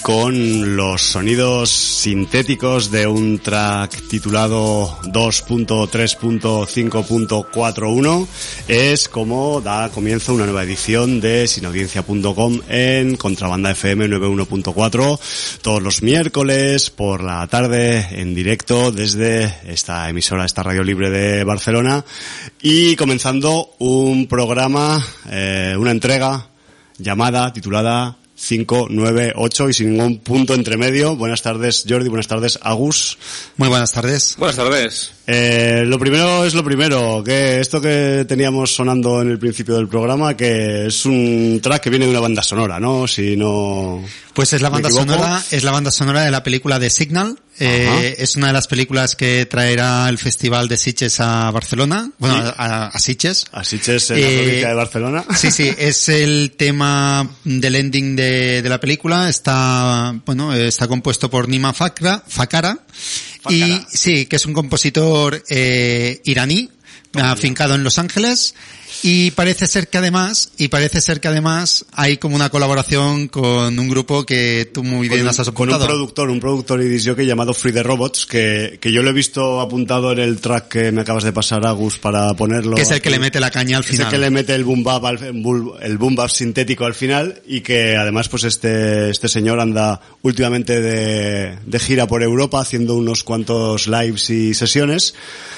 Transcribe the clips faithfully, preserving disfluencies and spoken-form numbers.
con los sonidos sintéticos de un track titulado dos punto tres punto cinco punto cuarenta y uno es como da comienzo una nueva edición de sinaudiencia punto com en Contrabanda F M noventa y uno punto cuatro, todos los miércoles por la tarde en directo desde esta emisora, esta radio libre de Barcelona, y comenzando un programa, eh, una entrega llamada, titulada cinco, nueve, ocho y sin ningún punto entre medio. Buenas tardes, Jordi, buenas tardes, Agus. Muy buenas tardes. Buenas tardes. Eh, lo primero es lo primero, que esto que teníamos sonando en el principio del programa, que es un track que viene de una banda sonora, ¿no? Si no... Pues es la banda sonora, es la banda sonora de la película de Signal. Eh, es una de las películas que traerá el Festival de Sitges a Barcelona. Bueno, ¿sí? a, a Sitges. A Sitges en la eh, provincia de Barcelona. Sí, sí, es el tema del ending de, de la película. Está, bueno, está compuesto por Nima Fakra, Fakara. Fakara. Y sí, que es un compositor eh, iraní, oh, afincado en Los Ángeles. Y parece ser que además, y parece ser que además hay como una colaboración con un grupo que tú muy bien has apuntado. Con un productor, un productor y disc jockey llamado Free the Robots, que, que yo lo he visto apuntado en el track que me acabas de pasar, Agus, para ponerlo. Que es el que le mete la caña al final. Es el que le mete el boom bap, al, el boom bap sintético al final, y que además pues este, este señor anda últimamente de, de gira por Europa haciendo unos cuantos lives y sesiones.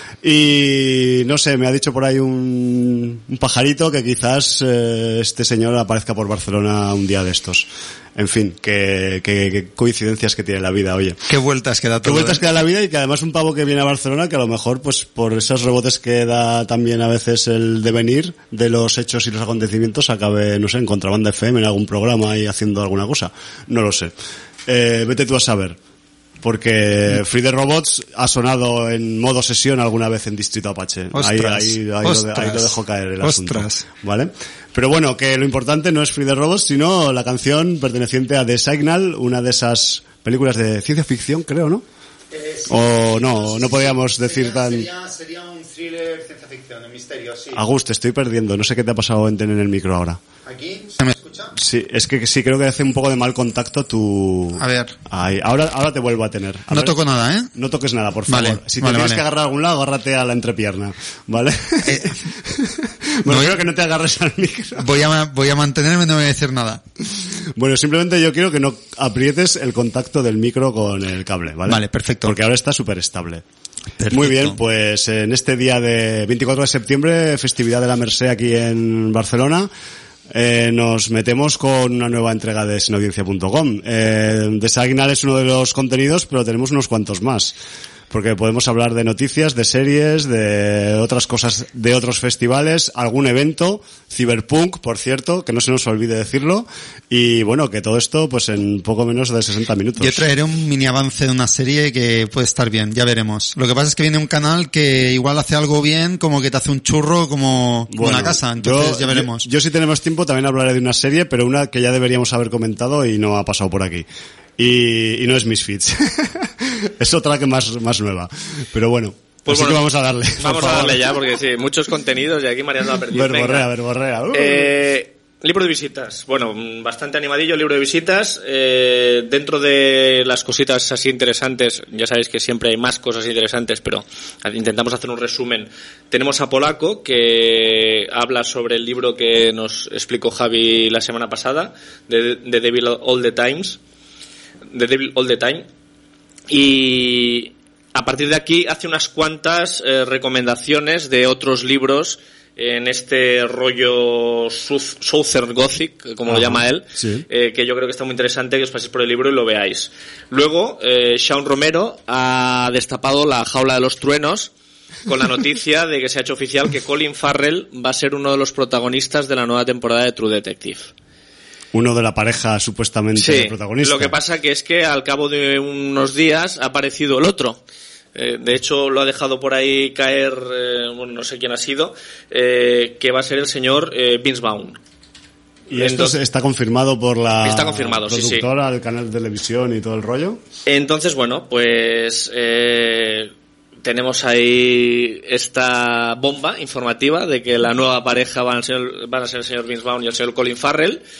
Y no sé, me ha dicho por ahí un, un pajarito que quizás eh, este señor aparezca por Barcelona un día de estos. En fin, que, que, que coincidencias que tiene la vida, oye. Qué vueltas que da todo. Qué vueltas ¿eh? que da la vida, y que además un pavo que viene a Barcelona, que a lo mejor pues por esos rebotes que da también a veces el devenir de los hechos y los acontecimientos, acabe, no sé, en Contrabanda F M, en algún programa y haciendo alguna cosa. No lo sé. Eh, vete tú a saber. Porque Free the Robots ha sonado en modo sesión alguna vez en Distrito Apache. Ostras, ahí, ahí, ahí, ostras, lo, ahí lo dejo caer el ostras. asunto. ¿Vale? Pero bueno, que lo importante no es Free the Robots, sino la canción perteneciente a The Signal, una de esas películas de ciencia ficción, creo, ¿no? Eh, sí, o no, no podríamos decir sería, tan... Sería, sería un thriller ciencia ficción, de misterio, sí. Agus, te estoy perdiendo. No sé qué te ha pasado en tener el micro ahora. ¿Aquí? ¿Se me escucha? Sí, es que sí, creo que hace un poco de mal contacto tu... A ver. Ahí, ahora, ahora te vuelvo a tener. A no ver. toco nada, ¿eh? No toques nada, por favor. Vale, si te vale, tienes vale. que agarrar a algún lado, agárrate a la entrepierna, ¿vale? Eh, bueno, no, creo que no te agarres al micro. Voy a, voy a mantenerme, no voy a decir nada. Bueno, simplemente yo quiero que no aprietes el contacto del micro con el cable, ¿vale? Vale, perfecto. Porque ahora está súper estable. Perfecto. Muy bien, pues en este día de veinticuatro de septiembre, festividad de la Mercè aquí en Barcelona, eh, nos metemos con una nueva entrega de sinaudiencia punto com. Eh, The Signal es uno de los contenidos, pero tenemos unos cuantos más. Porque podemos hablar de noticias, de series, de otras cosas, de otros festivales, algún evento, Cyberpunk, por cierto, que no se nos olvide decirlo, y bueno, que todo esto pues en poco menos de sesenta minutos. Yo traeré un mini avance de una serie que puede estar bien, ya veremos. Lo que pasa es que viene un canal que igual hace algo bien, como que te hace un churro como bueno, una casa, entonces yo, ya veremos. Yo, yo si tenemos tiempo también hablaré de una serie, pero una que ya deberíamos haber comentado y no ha pasado por aquí. Y, y no es Misfits. Es otra que más, más nueva. Pero bueno, pues así bueno, que vamos a darle. Vamos a darle ya, porque sí, muchos contenidos y aquí Mariano ha perdido. Verborrea, verborrea. Uh. Eh, libro de visitas. Bueno, bastante animadillo el libro de visitas. Eh, dentro de las cositas así interesantes, ya sabéis que siempre hay más cosas interesantes, pero intentamos hacer un resumen. Tenemos a Polaco, que habla sobre el libro que nos explicó Javi la semana pasada, de The Devil All the Times. The Devil All the Time. Y a partir de aquí hace unas cuantas eh, recomendaciones de otros libros en este rollo Southern Gothic, como Ajá, lo llama él, sí. eh, que yo creo que está muy interesante que os paséis por el libro y lo veáis. Luego, eh, Sean Romero ha destapado La jaula de los truenos con la noticia de que se ha hecho oficial que Colin Farrell va a ser uno de los protagonistas de la nueva temporada de True Detective. Uno de la pareja supuestamente sí, protagonista. Lo que pasa que es que al cabo de unos días ha aparecido el otro. Eh, de hecho, lo ha dejado por ahí caer, eh, bueno, no sé quién ha sido, eh, que va a ser el señor eh, Vince Vaughn. ¿Y esto entonces, está confirmado por la está confirmado, productora, sí, sí. el canal de televisión y todo el rollo? Entonces, bueno, pues eh, tenemos ahí esta bomba informativa de que la nueva pareja van a ser, van a ser el señor Vince Vaughn y el señor Colin Farrell.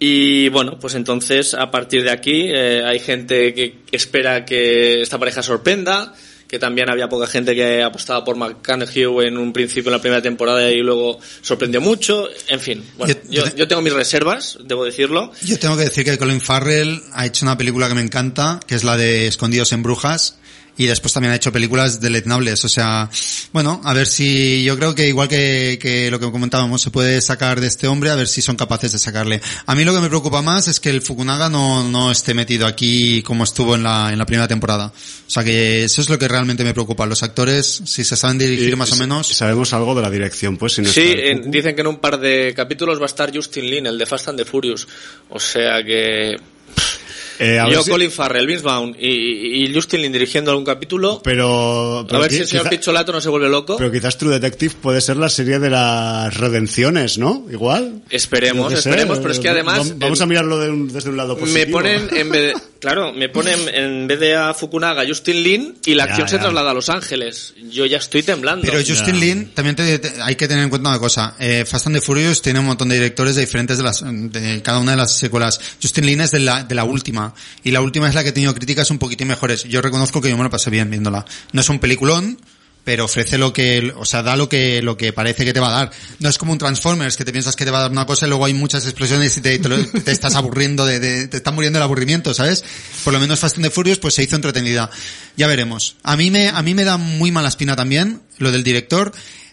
Y bueno, pues entonces a partir de aquí eh, hay gente que espera que esta pareja sorprenda, que también había poca gente que apostaba por McConaughey en un principio en la primera temporada y luego sorprendió mucho. En fin, bueno, yo, yo, yo tengo mis reservas, debo decirlo. Yo tengo que decir que Colin Farrell ha hecho una película que me encanta, que es la de Escondidos en Brujas. Y después también ha hecho películas deleznables, o sea, bueno, a ver si, yo creo que igual que, que lo que comentábamos, se puede sacar de este hombre, a ver si son capaces de sacarle. A mí lo que me preocupa más es que el Fukunaga no, no esté metido aquí como estuvo en la, en la primera temporada. O sea que eso es lo que realmente me preocupa. Los actores, si se saben dirigir y, más o menos. ¿Sabemos algo de la dirección, pues? Si no sí, en, dicen que en un par de capítulos va a estar Justin Lin, el de Fast and the Furious. O sea que... Eh, Yo, si... Colin Farrell, Vince Vaughn y, y Justin Lin dirigiendo algún capítulo. Pero, pero a ver si el señor quizá, Picholato no se vuelve loco. Pero quizás True Detective puede ser la serie de las redenciones, ¿no? Igual. Esperemos, esperemos, pero es que además... Vamos a mirarlo de un, desde un lado positivo. Me ponen, en vez de, claro, me ponen en vez de a Fukunaga, Justin Lin, y la acción ya, ya. se traslada a Los Ángeles. Yo ya estoy temblando. Pero Justin ya. Lin, también te, te, hay que tener en cuenta una cosa. Eh, Fast and the Furious tiene un montón de directores de diferentes de las, de cada una de las secuelas. Justin Lin es de la, de la última. Y la última es la que ha tenido críticas un poquitín mejores. Yo reconozco que yo me lo pasé bien viéndola. No es un peliculón, pero ofrece lo que, o sea, da lo que, lo que parece que te va a dar. No es como un Transformers, que te piensas que te va a dar una cosa y luego hay muchas explosiones y te, te, lo, te estás aburriendo de, de, te está muriendo el aburrimiento, ¿sabes? Por lo menos Fast and the Furious, pues se hizo entretenida. Ya veremos. A mí me, a mí me da muy mala espina también, lo del director,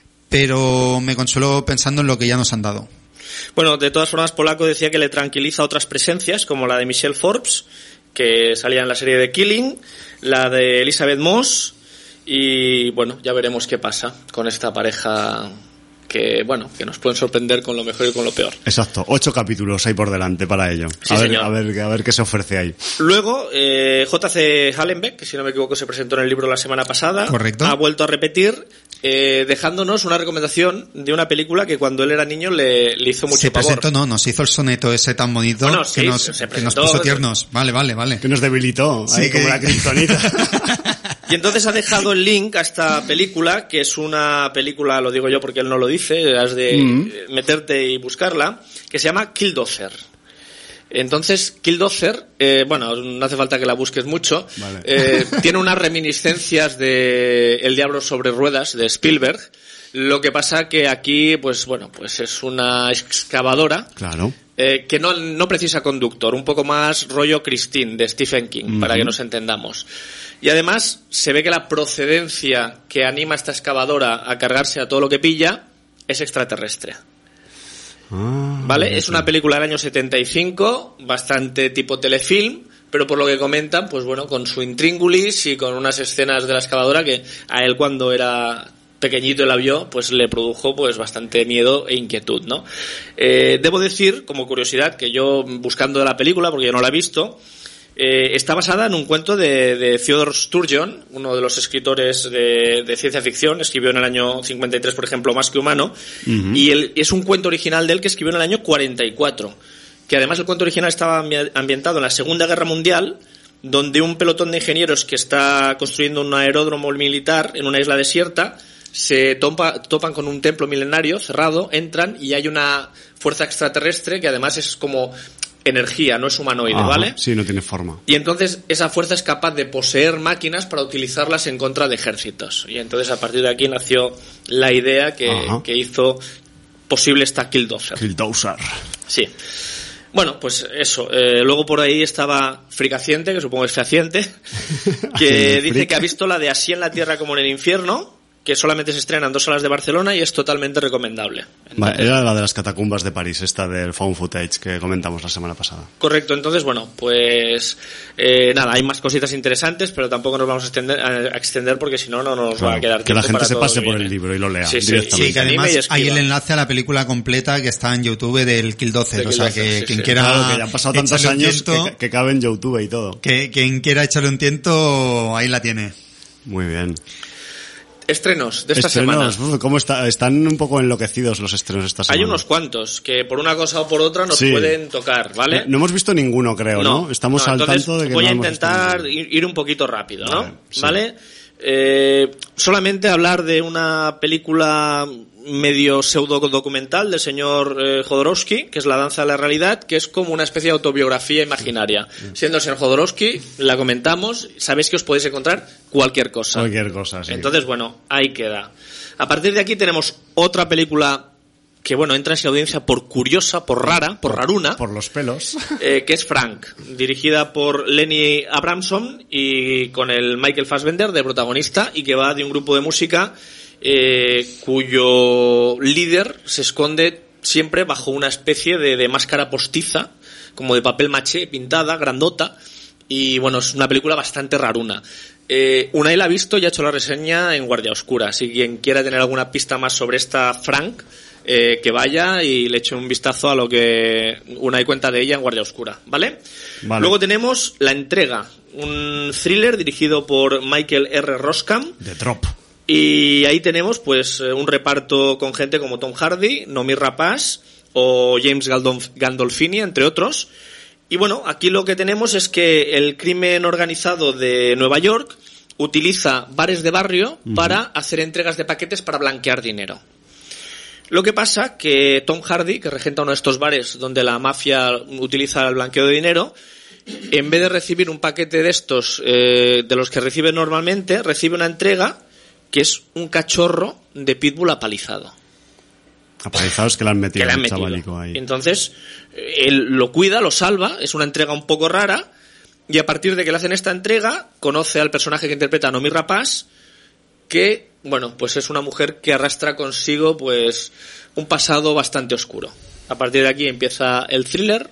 pero me consuelo pensando en lo que ya nos han dado. Bueno, de todas formas, Polaco decía que le tranquiliza otras presencias, como la de Michelle Forbes, que salía en la serie de Killing, la de Elizabeth Moss, y bueno, ya veremos qué pasa con esta pareja que, bueno, que nos pueden sorprender con lo mejor y con lo peor. Exacto, ocho capítulos hay por delante para ello. Sí, a ver, señor. a ver, a ver qué se ofrece ahí. Luego, eh, J C Hallenbeck, que si no me equivoco se presentó en el libro la semana pasada. Correcto. Ha vuelto a repetir, eh, dejándonos una recomendación de una película que cuando él era niño le, le hizo mucho se favor. Se presentó, no, nos hizo el soneto ese tan bonito bueno, que, sí, nos, se que nos puso tiernos. Vale, vale, vale. Que nos debilitó, sí, ahí que... como la kriptonita. Y entonces ha dejado el link a esta película, que es una película, lo digo yo porque él no lo dice, has de mm-hmm. meterte y buscarla, que se llama Killdozer. Entonces, Killdozer, eh, bueno, no hace falta que la busques mucho, vale. eh, tiene unas reminiscencias de El Diablo sobre Ruedas, de Spielberg. Lo que pasa que aquí, pues bueno, pues es una excavadora. Claro. Eh, que no, no precisa conductor, un poco más rollo Christine, de Stephen King, mm-hmm. para que nos entendamos. Y además, se ve que la procedencia que anima a esta excavadora a cargarse a todo lo que pilla es extraterrestre. Ah, ¿Vale? Es una película del año setenta y cinco, bastante tipo telefilm, pero por lo que comentan, pues bueno, con su intríngulis y con unas escenas de la excavadora que a él cuando era pequeñito y la vio, pues le produjo pues bastante miedo e inquietud, ¿no? Eh, debo decir, como curiosidad, que yo buscando la película, porque yo no la he visto, Eh, está basada en un cuento de, de Theodore Sturgeon, uno de los escritores de, de ciencia ficción. Escribió en el año cincuenta y tres, por ejemplo, Más que humano. Uh-huh. Y él, es un cuento original de él que escribió en el año cuarenta y cuatro. Que además el cuento original estaba ambientado en la Segunda Guerra Mundial, donde un pelotón de ingenieros que está construyendo un aeródromo militar en una isla desierta se topa, topan con un templo milenario cerrado, entran y hay una fuerza extraterrestre que además es como energía, no es humanoide, Ajá, ¿vale? Sí, no tiene forma. Y entonces esa fuerza es capaz de poseer máquinas para utilizarlas en contra de ejércitos. Y entonces a partir de aquí nació la idea que, que hizo posible esta Killdozer. Killdozer. Sí. Bueno, pues eso. Eh, luego por ahí estaba Fricaciente, que supongo es fehaciente, que dice que ha visto la de Así en la Tierra como en el Infierno, que solamente se estrena en dos salas de Barcelona y es totalmente recomendable. Entonces, vale, era la de las catacumbas de París, esta del found footage que comentamos la semana pasada. Correcto, entonces bueno, pues eh, nada, hay más cositas interesantes, pero tampoco nos vamos a extender, a extender porque si no, no nos claro, va a quedar que la gente para se pase por viene. el libro y lo lea sí, sí, directamente. Sí, que además hay el enlace a la película completa que está en YouTube del Killdozer, o sea que sí, quien sí. quiera claro, que ya han pasado tantos años tiento, que, que cabe en YouTube y todo. Que quien quiera echarle un tiento, ahí la tiene. Muy bien. Estrenos de esta estrenos, semana. ¿Cómo está? Están un poco enloquecidos los estrenos esta semana. Hay unos cuantos que por una cosa o por otra nos sí. pueden tocar, ¿vale? No, no hemos visto ninguno, creo, ¿no? ¿no? Estamos no, al tanto de que voy no a hemos intentar visto ir un poquito rápido, ¿no? Vale. Sí. ¿Vale? Eh, solamente hablar de una película medio pseudo documental del señor eh, Jodorowsky, que es La danza de la realidad, que es como una especie de autobiografía imaginaria. Siendo el señor Jodorowsky, la comentamos, sabéis que os podéis encontrar cualquier cosa. Cualquier cosa, sí. Entonces, bueno, ahí queda. A partir de aquí tenemos otra película que, bueno, entra en esa audiencia por curiosa, por rara, por raruna. Por los pelos. Eh, que es Frank, dirigida por Lenny Abramson y con el Michael Fassbender de protagonista, y que va de un grupo de música eh, cuyo líder se esconde siempre bajo una especie de, de máscara postiza, como de papel maché, pintada, grandota, y bueno, es una película bastante raruna. Eh, Unai la ha visto y ha hecho la reseña en Guardia Oscura, así que quien quiera tener alguna pista más sobre esta Frank, eh, que vaya y le eche un vistazo a lo que Unai cuenta de ella en Guardia Oscura, ¿vale? Vale. Luego tenemos La entrega, un thriller dirigido por Michael R. Roskam. De Drop. Y ahí tenemos pues un reparto con gente como Tom Hardy, Noomi Rapace o James Gandolfini, entre otros. Y bueno, aquí lo que tenemos es que el crimen organizado de Nueva York utiliza bares de barrio uh-huh. para hacer entregas de paquetes para blanquear dinero. Lo que pasa que Tom Hardy, que regenta uno de estos bares donde la mafia utiliza el blanqueo de dinero, en vez de recibir un paquete de estos, eh, de los que recibe normalmente, recibe una entrega que es un cachorro de pitbull apalizado. Apalizados que le han metido, que le han el metido. chavalico ahí. Entonces, él lo cuida, lo salva, es una entrega un poco rara, y a partir de que le hacen esta entrega, conoce al personaje que interpreta a Noomi Rapace, que, bueno, pues es una mujer que arrastra consigo, pues, un pasado bastante oscuro. A partir de aquí empieza el thriller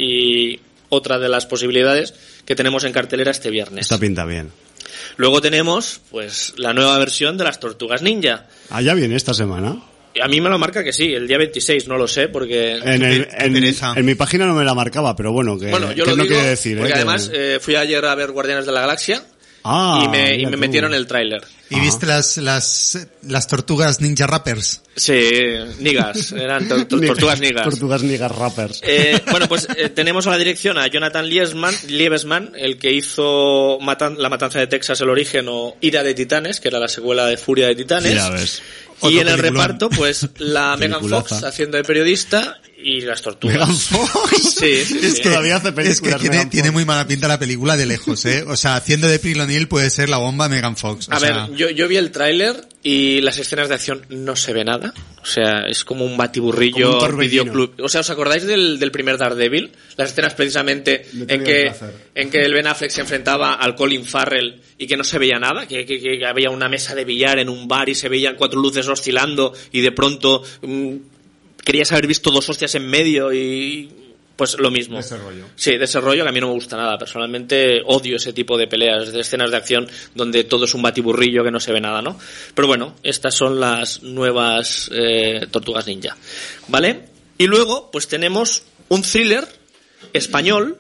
y otra de las posibilidades que tenemos en cartelera este viernes. Esta pinta bien. Luego tenemos, pues, la nueva versión de las Tortugas Ninja. Ah, ya viene esta semana. A mí me lo marca que sí, el día veintiséis, no lo sé, porque... En, el, en, en mi página no me la marcaba, pero bueno, que, bueno, yo que lo no digo quiere decir. Porque eh, además que... eh, fui ayer a ver Guardianes de la Galaxia ah, y me, y me tú. metieron el tráiler. ¿Y Ajá. viste las, las, las tortugas ninja rappers? Sí, nigas, eran to- to- tortugas nigas. Tortugas nigas rappers. Eh, bueno, pues eh, tenemos a la dirección a Jonathan Liebesman, Liebesman el que hizo Matan- La Matanza de Texas, El Origen, o Ira de Titanes, que era la secuela de Furia de Titanes. Ya ves. Y en el reparto, pues, la Megan Fox haciendo de periodista y las tortugas. ¿Megan Fox? Sí, sí, es sí. que todavía hace películas. Es que tiene, tiene muy mala pinta la película de lejos, ¿eh? O sea, haciendo de April O'Neil puede ser la bomba Megan Fox. O A sea... ver, yo, yo vi el tráiler y las escenas de acción no se ve nada. O sea, es como un batiburrillo, como un videoclub. O sea, ¿os acordáis del, del primer Daredevil? Las escenas precisamente en que, en que el Ben Affleck se enfrentaba al Colin Farrell y que no se veía nada, que, que, que había una mesa de billar en un bar y se veían cuatro luces oscilando y de pronto mmm, querías haber visto dos hostias en medio y... Pues lo mismo. De ese rollo. Sí, de ese rollo que a mí no me gusta nada. Personalmente odio ese tipo de peleas, de escenas de acción donde todo es un batiburrillo que no se ve nada, ¿no? Pero bueno, estas son las nuevas eh, Tortugas Ninja, ¿vale? Y luego, pues tenemos un thriller español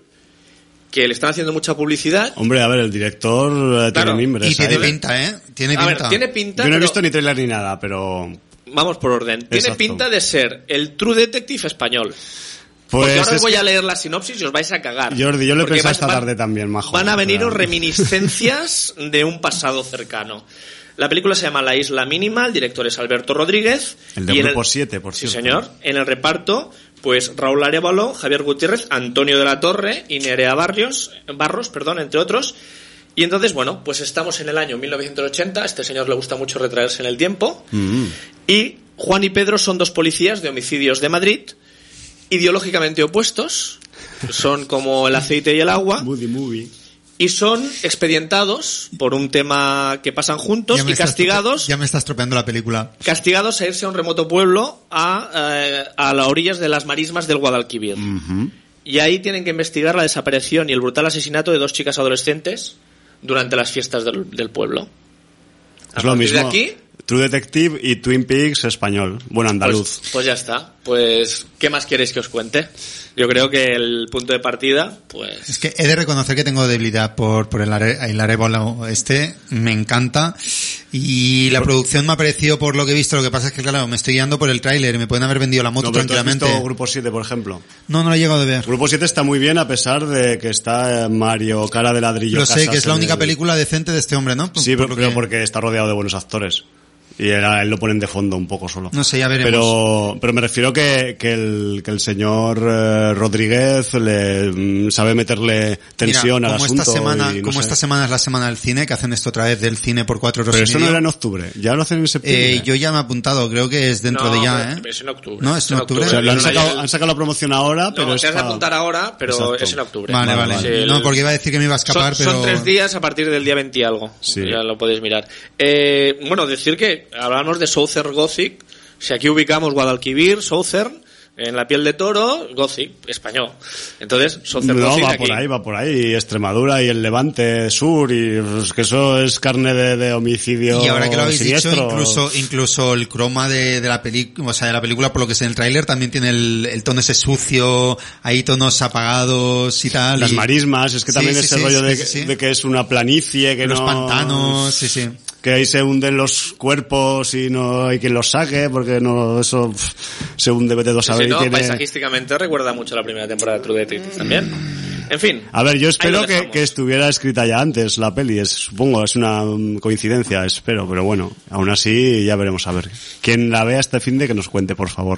que le están haciendo mucha publicidad. Hombre, a ver, el director eh, Claro, tiene mimbres. Y tiene ¿eh? pinta, ¿eh? Tiene A pinta. ver, tiene pinta, Yo no he pero- visto ni trailer ni nada, pero... Vamos por orden. Tiene Exacto. pinta de ser el True Detective español. Pues Porque ahora os es voy que- a leer la sinopsis y os vais a cagar. Jordi, yo lo he Porque pensado vas- esta van- tarde también, majo. Van a veniros Pero- reminiscencias de un pasado cercano. La película se llama La Isla Mínima, el director es Alberto Rodríguez. El de y en Grupo siete, por Sí, cierto. señor. En el reparto, pues Raúl Arévalo, Javier Gutiérrez, Antonio de la Torre y Nerea Barrios, Barros, perdón, entre otros. Y entonces, bueno, pues estamos en el año mil novecientos ochenta, a este señor le gusta mucho retraerse en el tiempo, Mm. y Juan y Pedro son dos policías de homicidios de Madrid, ideológicamente opuestos, son como el aceite y el agua, Moody movie. y son expedientados por un tema que pasan juntos Ya me y estás castigados trope- Ya me estás tropeando la película. castigados a irse a un remoto pueblo a, eh, a las orillas de las marismas del Guadalquivir. Ujú. Y ahí tienen que investigar la desaparición y el brutal asesinato de dos chicas adolescentes durante las fiestas del, del pueblo. A Es lo partir de mismo. aquí, True Detective y Twin Peaks español. Bueno, andaluz. pues, pues ya está. Pues, ¿qué más queréis que os cuente? Yo creo que el punto de partida, pues... Es que he de reconocer que tengo debilidad por, por el, are, el Arévalo este, me encanta. Y la producción me ha parecido por lo que he visto, lo que pasa es que claro, me estoy guiando por el tráiler y me pueden haber vendido la moto No, pero ¿tú has tranquilamente. visto Grupo siete, por ejemplo? No, no lo he llegado a ver. Grupo siete está muy bien a pesar de que está eh, Mario Cara de Ladrillo Lo sé, Casas que es la en única el- película decente de este hombre, ¿no? Sí, Por pero lo que- porque está rodeado de buenos actores. Y él, él lo ponen de fondo un poco solo. No sé, ya veremos. Pero, pero me refiero que, que el, que el señor eh, Rodríguez le mm, sabe meterle tensión Mira, al como asunto. Esta semana, y no como sé. esta semana es la semana del cine, que hacen esto otra vez del cine por cuatro euros Pero y eso medio. no era en octubre, ya lo hacen en septiembre. Eh, yo ya me he apuntado, creo que es dentro No, de ya, ¿eh? Es en octubre. No, es en octubre. O sea, lo han Yo no sacado, la- han sacado la promoción ahora, No, pero te es has de pa- apuntar ahora, pero Exacto. es en octubre. Vale, Vale, vale. vale. Sí, No, el- porque iba a decir que me iba a escapar, son, pero... son tres días a partir del día veinte y algo. Sí. Ya lo podéis mirar. Eh, bueno, decir que hablamos de Southern Gothic. Si aquí ubicamos Guadalquivir, Southern, en la piel de toro, Gothic, español. Entonces, Southern No, Gothic va aquí. por ahí, va por ahí. Extremadura y el Levante Sur, y pues, que eso es carne de, de homicidio Y ahora que lo habéis siniestro. dicho, incluso incluso el croma de, de la película, o sea, de la película, por lo que es en el tráiler, también tiene el, el tono ese sucio, ahí tonos apagados y tal. Las y marismas, es que Sí, también sí, ese sí, rollo sí, de, sí, sí. de que es una planicie, que los no... pantanos, sí, sí. Que ahí se hunden los cuerpos y no hay quien los saque, porque no, eso pff, se hunde, vete tú a Sí, saber. sí, y no, tiene... paisajísticamente recuerda mucho la primera temporada de True Detective también. En fin. A ver, yo ahí espero lo que, dejamos. que estuviera escrita ya antes la peli, es, supongo, es una mm, coincidencia, espero, pero bueno, aún así ya veremos a ver. Quien la vea este fin de que nos cuente, por favor.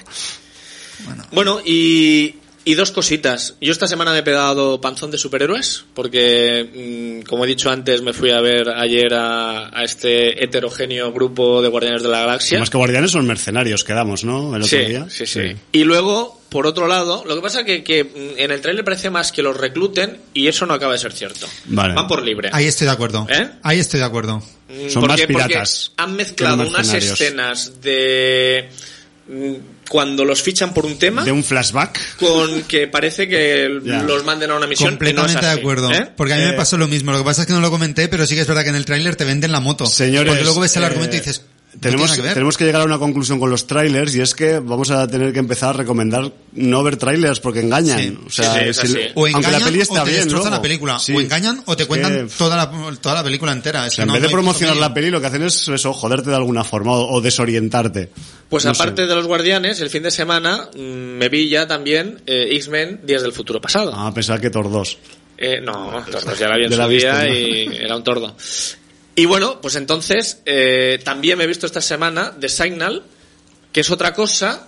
Bueno, y, y dos cositas. Yo esta semana me he pegado panzón de superhéroes, porque, mmm, como he dicho antes, me fui a ver ayer a, a este heterogéneo grupo de Guardianes de la Galaxia. Más que guardianes son mercenarios, quedamos, ¿no? El otro Sí, día. sí, sí, Y luego, por otro lado, lo que pasa que, que mm, en el trailer parece más que los recluten y eso no acaba de ser cierto. Vale. Van por libre. Ahí estoy de acuerdo. ¿Eh? Ahí estoy de acuerdo. Mm, Son más piratas porque han que mezclado no unas mercenarios. escenas de mm, cuando los fichan por un tema De un flashback. con que parece que Ya. los manden a una misión. Completamente y no es de así, acuerdo. ¿eh? Porque a mí me Eh, pasó lo mismo. Lo que pasa es que no lo comenté, pero sí que es verdad que en el tráiler te venden la moto. Señores, Porque luego ves el eh, argumento y dices... no Tenemos, tiene nada que ver. tenemos que llegar a una conclusión con los trailers, y es que vamos a tener que empezar a recomendar no ver trailers porque engañan. Sí. O sea, Sí, sí, es si- así. O aunque engañan la peli está o te bien, destrozan luego. la película. Sí. O engañan o te Es cuentan que, toda la, toda la película entera. Es o sea, que en no- vez de no hay promocionar punto la medio. peli, lo que hacen es eso, joderte de alguna forma o, o desorientarte. Pues No aparte sé. de los Guardianes, el fin de semana mm, me vi ya también eh, X-Men Días del Futuro Pasado. Ah, pensar que Thor dos. Eh, no, Tordos ya la vi en Ya la su viste, día ¿no? y era un tordo. Y bueno, pues entonces eh, también me he visto esta semana The Signal, que es otra cosa,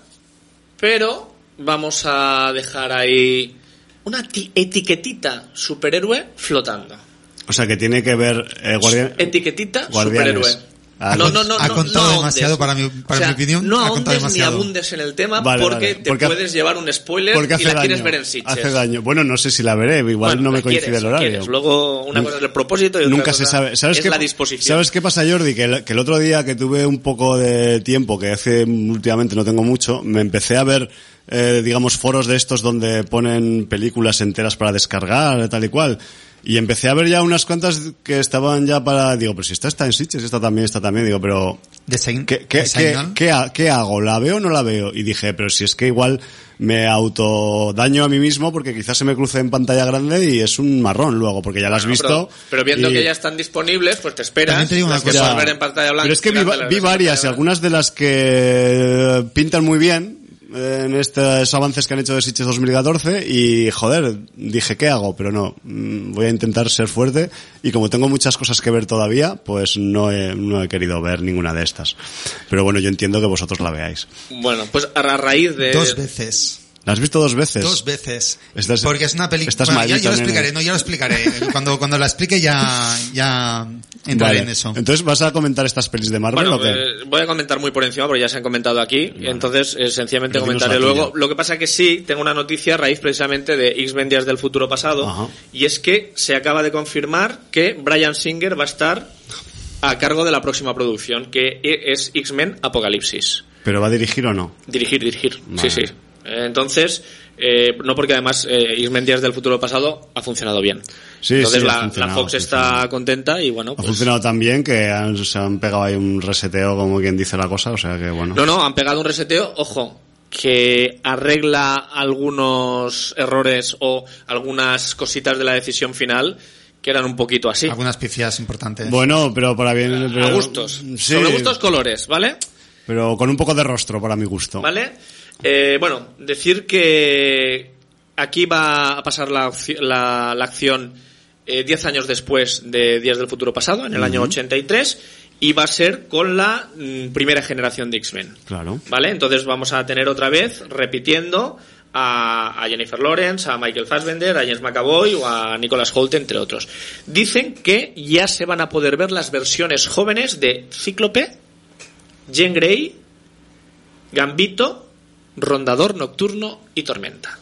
pero vamos a dejar ahí una ti- etiquetita superhéroe flotando. O sea, que tiene que ver eh, Guardian... Etiquetita Guardianes. superhéroe. Ah, no, no. no, no, Ha no, contado no demasiado ahondes. para mi- para O sea, mi opinión, No ha contado ahondes ni demasiado. abundes en el tema Vale, porque vale. te Porque- puedes llevar un spoiler Porque y hace la daño. quieres ver en Sitges. Hace daño. Bueno, no sé si la veré, igual Bueno, no me la coincide quieres, el la horario. quieres. Luego una cosa es el propósito y otra Nunca cosa se sabe. ¿Sabes es qué, la disposición. ¿Sabes qué pasa, Jordi? Que el, que el otro día que tuve un poco de tiempo, que hace últimamente no tengo mucho, me empecé a ver, eh, digamos, foros de estos donde ponen películas enteras para descargar, tal y cual. Y empecé a ver ya unas cuantas que estaban ya para... Digo, pero si esta está en Sitges, esta también, esta también. Digo, pero... The Sign- ¿Qué, qué, The qué, Signal. qué ha- qué hago? ¿La veo o no la veo? Y dije, pero si es que igual me autodaño a mí mismo porque quizás se me cruce en pantalla grande y es un marrón luego, porque ya la has Bueno, visto. Pero, pero viendo y- que ya están disponibles, pues te esperas. También te digo una las que cosa. puedes ver en pantalla blanca. Pero es que vi, esperarte las vi ves en varias, y pantalla algunas de las que pintan muy bien eh, en estos avances que han hecho de Sitges dos mil catorce, y joder, dije, ¿qué hago? Pero no, mm, voy a intentar ser fuerte, y como tengo muchas cosas que ver todavía, pues no he, no he querido ver ninguna de estas. Pero bueno, yo entiendo que vosotros la veáis. blanca. Bueno, pues a ra- raíz de... Dos veces. ¿La has visto dos veces? Dos veces. Estás- Porque es una película... estás Bueno, ya, maldito, ya lo nene. explicaré, no, ya lo explicaré. Cuando, cuando la explique ya, ya entraré Vale. en eso. Entonces, ¿vas a comentar estas pelis de Marvel Bueno, o qué? eh, voy a comentar muy por encima porque ya se han comentado aquí, entonces eh, sencillamente Pero dinos comentaré la tuya. luego. Lo que pasa que sí, tengo una noticia a raíz precisamente de X-Men Días del Futuro Pasado, Ajá. y es que se acaba de confirmar que Bryan Singer va a estar a cargo de la próxima producción, que es X-Men Apocalipsis. ¿Pero va a dirigir o no? Dirigir, dirigir. Vale. Sí, sí. Eh, Entonces, eh, no porque además eh, X-Men Días del Futuro Pasado ha funcionado bien. Sí, Entonces sí, ha la, funcionado, la Fox ha está funcionado. contenta y bueno, Ha pues... funcionado tan bien que han, se han pegado ahí un reseteo, como quien dice la cosa, o sea que bueno. No, no, han pegado un reseteo, ojo, que arregla algunos errores o algunas cositas de la decisión final que eran un poquito así. Algunas picias importantes. Bueno, pero para bien... Pero, A gustos. Sí, Sobre gustos, colores, ¿vale? pero con un poco de rostro para mi gusto. ¿Vale? Eh, bueno, decir que aquí va a pasar la, opci- la, la acción eh, diez años después de Días del Futuro Pasado, en el año ochenta y tres, y va a ser con la mm, primera generación de X-Men. Claro. ¿Vale? Entonces vamos a tener otra vez, repitiendo, a, a Jennifer Lawrence, a Michael Fassbender, a James McAvoy o a Nicholas Hoult, entre otros. Dicen que ya se van a poder ver las versiones jóvenes de Cíclope, Jean Grey, Gambito, Rondador Nocturno y Tormenta.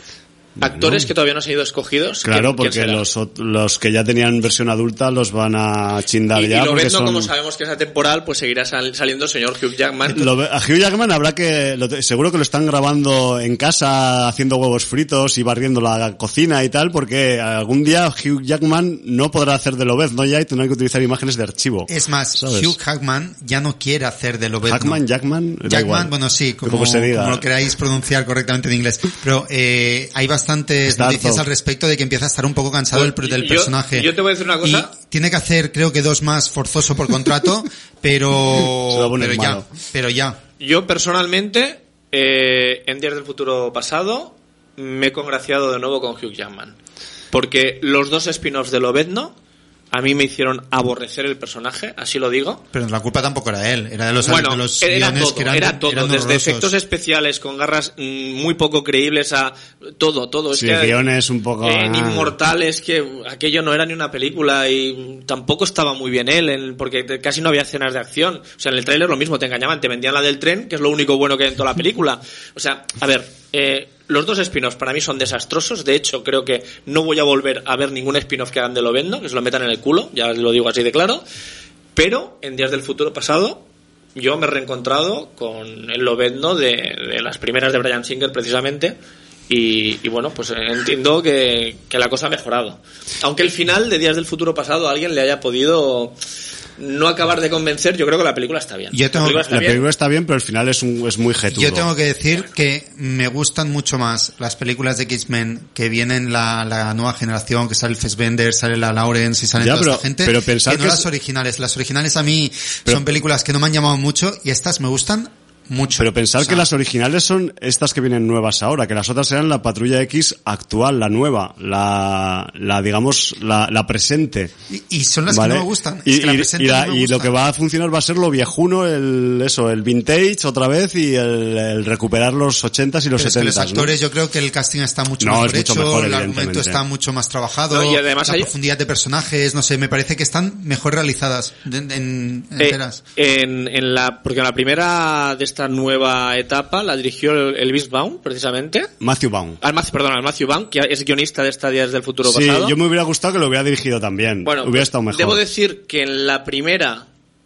Actores Bueno. que todavía no han sido escogidos. Claro, ¿quién- quién porque será? los, ot- los que ya tenían versión adulta los van a chindar Y, y ya. lo porque vendo, son... como sabemos que es atemporal, pues seguirá sal- saliendo el señor Hugh Jackman. Lo ve- a Hugh Jackman habrá que, lo te- seguro que lo están grabando en casa haciendo huevos fritos y barriendo la cocina y tal, porque algún día Hugh Jackman no podrá hacer de Lobezno ya y tendrá que utilizar imágenes de archivo. Es más, ¿Sabes? Hugh Jackman ya no quiere hacer de Lobezno. Jackman, Jackman, da Jackman, igual. bueno, sí, como, Como se diga. como lo queráis pronunciar correctamente en inglés. Pero eh, hay bastantes Está noticias harto. al respecto de que empieza a estar un poco cansado del, Pues, del yo- personaje. yo te voy a decir una cosa. Y tiene que hacer, creo que dos más forzoso por contrato, pero, Se va a poner pero ya, malo. pero ya. Yo personalmente, eh, en Días del Futuro Pasado, me he congraciado de nuevo con Hugh Jackman. Porque los dos spin-offs de Lobezno a mí me hicieron aborrecer el personaje, así lo digo. Pero la culpa tampoco era él, era de los, Bueno, de los era guiones todo, que eran, era todo, eran desde horrorosos. efectos especiales con garras mm, muy poco creíbles a todo, todo. Es Sí, que, guiones un poco... En ah. Inmortales, que aquello no era ni una película y tampoco estaba muy bien él, en- porque te- casi no había escenas de acción. O sea, en el tráiler lo mismo, te engañaban, te vendían la del tren, que es lo único bueno que hay en toda la película. O sea, a ver, eh, los dos spin-offs para mí son desastrosos. De hecho, creo que no voy a volver a ver ningún spin-off que hagan de Lobezno, que se lo metan en el culo, ya lo digo así de claro. Pero en Días del Futuro Pasado yo me he reencontrado con el Lobezno de, de las primeras de Bryan Singer, precisamente. Y, y bueno, pues entiendo que, que la cosa ha mejorado. Aunque el final de Días del Futuro Pasado a alguien le haya podido no acabar de convencer, yo creo que la película está bien. Yo tengo- la película está La bien. película está bien, pero el final es, un, es muy jetudo. Yo tengo que decir que me gustan mucho más las películas de X-Men que vienen la, la nueva generación, que sale el Fassbender, sale la Lawrence y sale Ya, toda pero- esta gente, pero pensar que no que las es- originales. Las originales a mí Pero- son películas que no me han llamado mucho y estas me gustan mucho. Pero pensar O sea, que las originales son estas que vienen nuevas ahora, que las otras eran la Patrulla X actual, la nueva, la, la digamos, la, la presente. Y, y son las ¿Vale? que no me gustan. Y, Es que la y- presente y la- no me y lo gusta. que va a funcionar va a ser lo viejuno, el, eso, el vintage otra vez y el, el recuperar los ochentas y los Pero es que setentas. los actores, yo creo que el casting está mucho No, mejor es mucho hecho, mejor, el evidentemente. argumento está mucho más trabajado, No, y además la hay- profundidad de personajes, no sé, me parece que están mejor realizadas de- en, en Eh, enteras. en, en la, porque en la primera de esta nueva etapa la dirigió el, el Vince Vaughn, precisamente. Matthew Vaughn. Al Matthew, perdón, al Matthew Vaughn, que es guionista de esta Días del Futuro Sí, Pasado. yo me hubiera gustado que lo hubiera dirigido también. Bueno, hubiera estado mejor. debo decir que en la primera,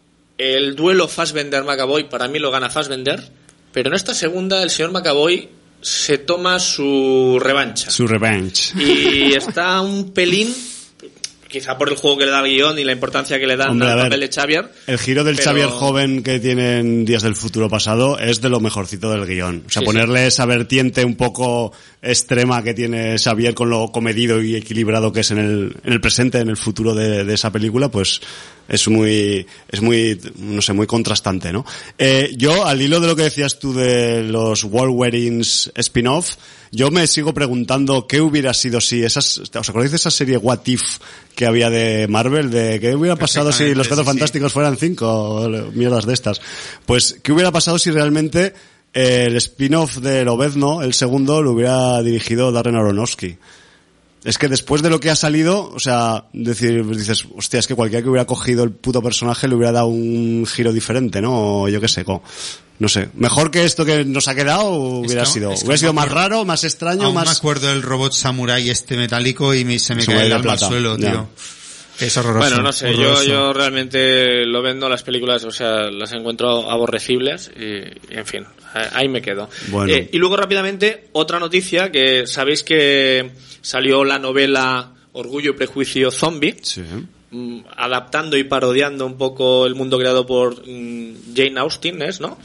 el duelo Fassbender-McAvoy, para mí lo gana Fassbender, pero en esta segunda, el señor McAvoy se toma su revancha. Su revenge. Y está un pelín, quizá por el juego que le da al guión y la importancia que le dan Hombre, a al ver, papel de Xavier. El giro del Pero- Xavier joven que tiene en Días del Futuro Pasado es de lo mejorcito del guión. O sea, Sí, ponerle esa vertiente un poco extrema que tiene Xavier con lo comedido y equilibrado que es en el, en el presente, en el futuro de, de esa película, pues es muy, es muy, no sé, muy contrastante, ¿no? Eh, yo, al hilo de lo que decías tú de los Wolverines spin-off, yo me sigo preguntando qué hubiera sido si esas, ¿os acordáis de esa serie What If que había de Marvel? De qué hubiera pasado si los Cuatro sí, sí. Fantásticos fueran cinco, o mierdas de estas. Pues, ¿qué hubiera pasado si realmente eh, el spin-off de Lobezno, el segundo, lo hubiera dirigido Darren Aronofsky? Es que después de lo que ha salido, o sea, decir, dices, hostia, es que cualquiera que hubiera cogido el puto personaje le hubiera dado un giro diferente, ¿no? O yo qué sé, co- no sé. Mejor que esto que nos ha quedado hubiera que- sido, es que hubiera me sido más acuerdo- raro, más extraño, Aún me más... acuerdo del robot samurai este metálico y me- se me Se cae me el de alma al plata, suelo, ya. tío. Es horroroso. Bueno, no sé, yo, horroroso. yo realmente lo vendo las películas, o sea, las encuentro aborrecibles y, y en fin, ahí me quedo. Bueno. Eh, y luego rápidamente, otra noticia, que sabéis que salió la novela Orgullo y Prejuicio Zombie, Sí. mm, adaptando y parodiando un poco el mundo creado por mm, Jane Austen, ¿es, no?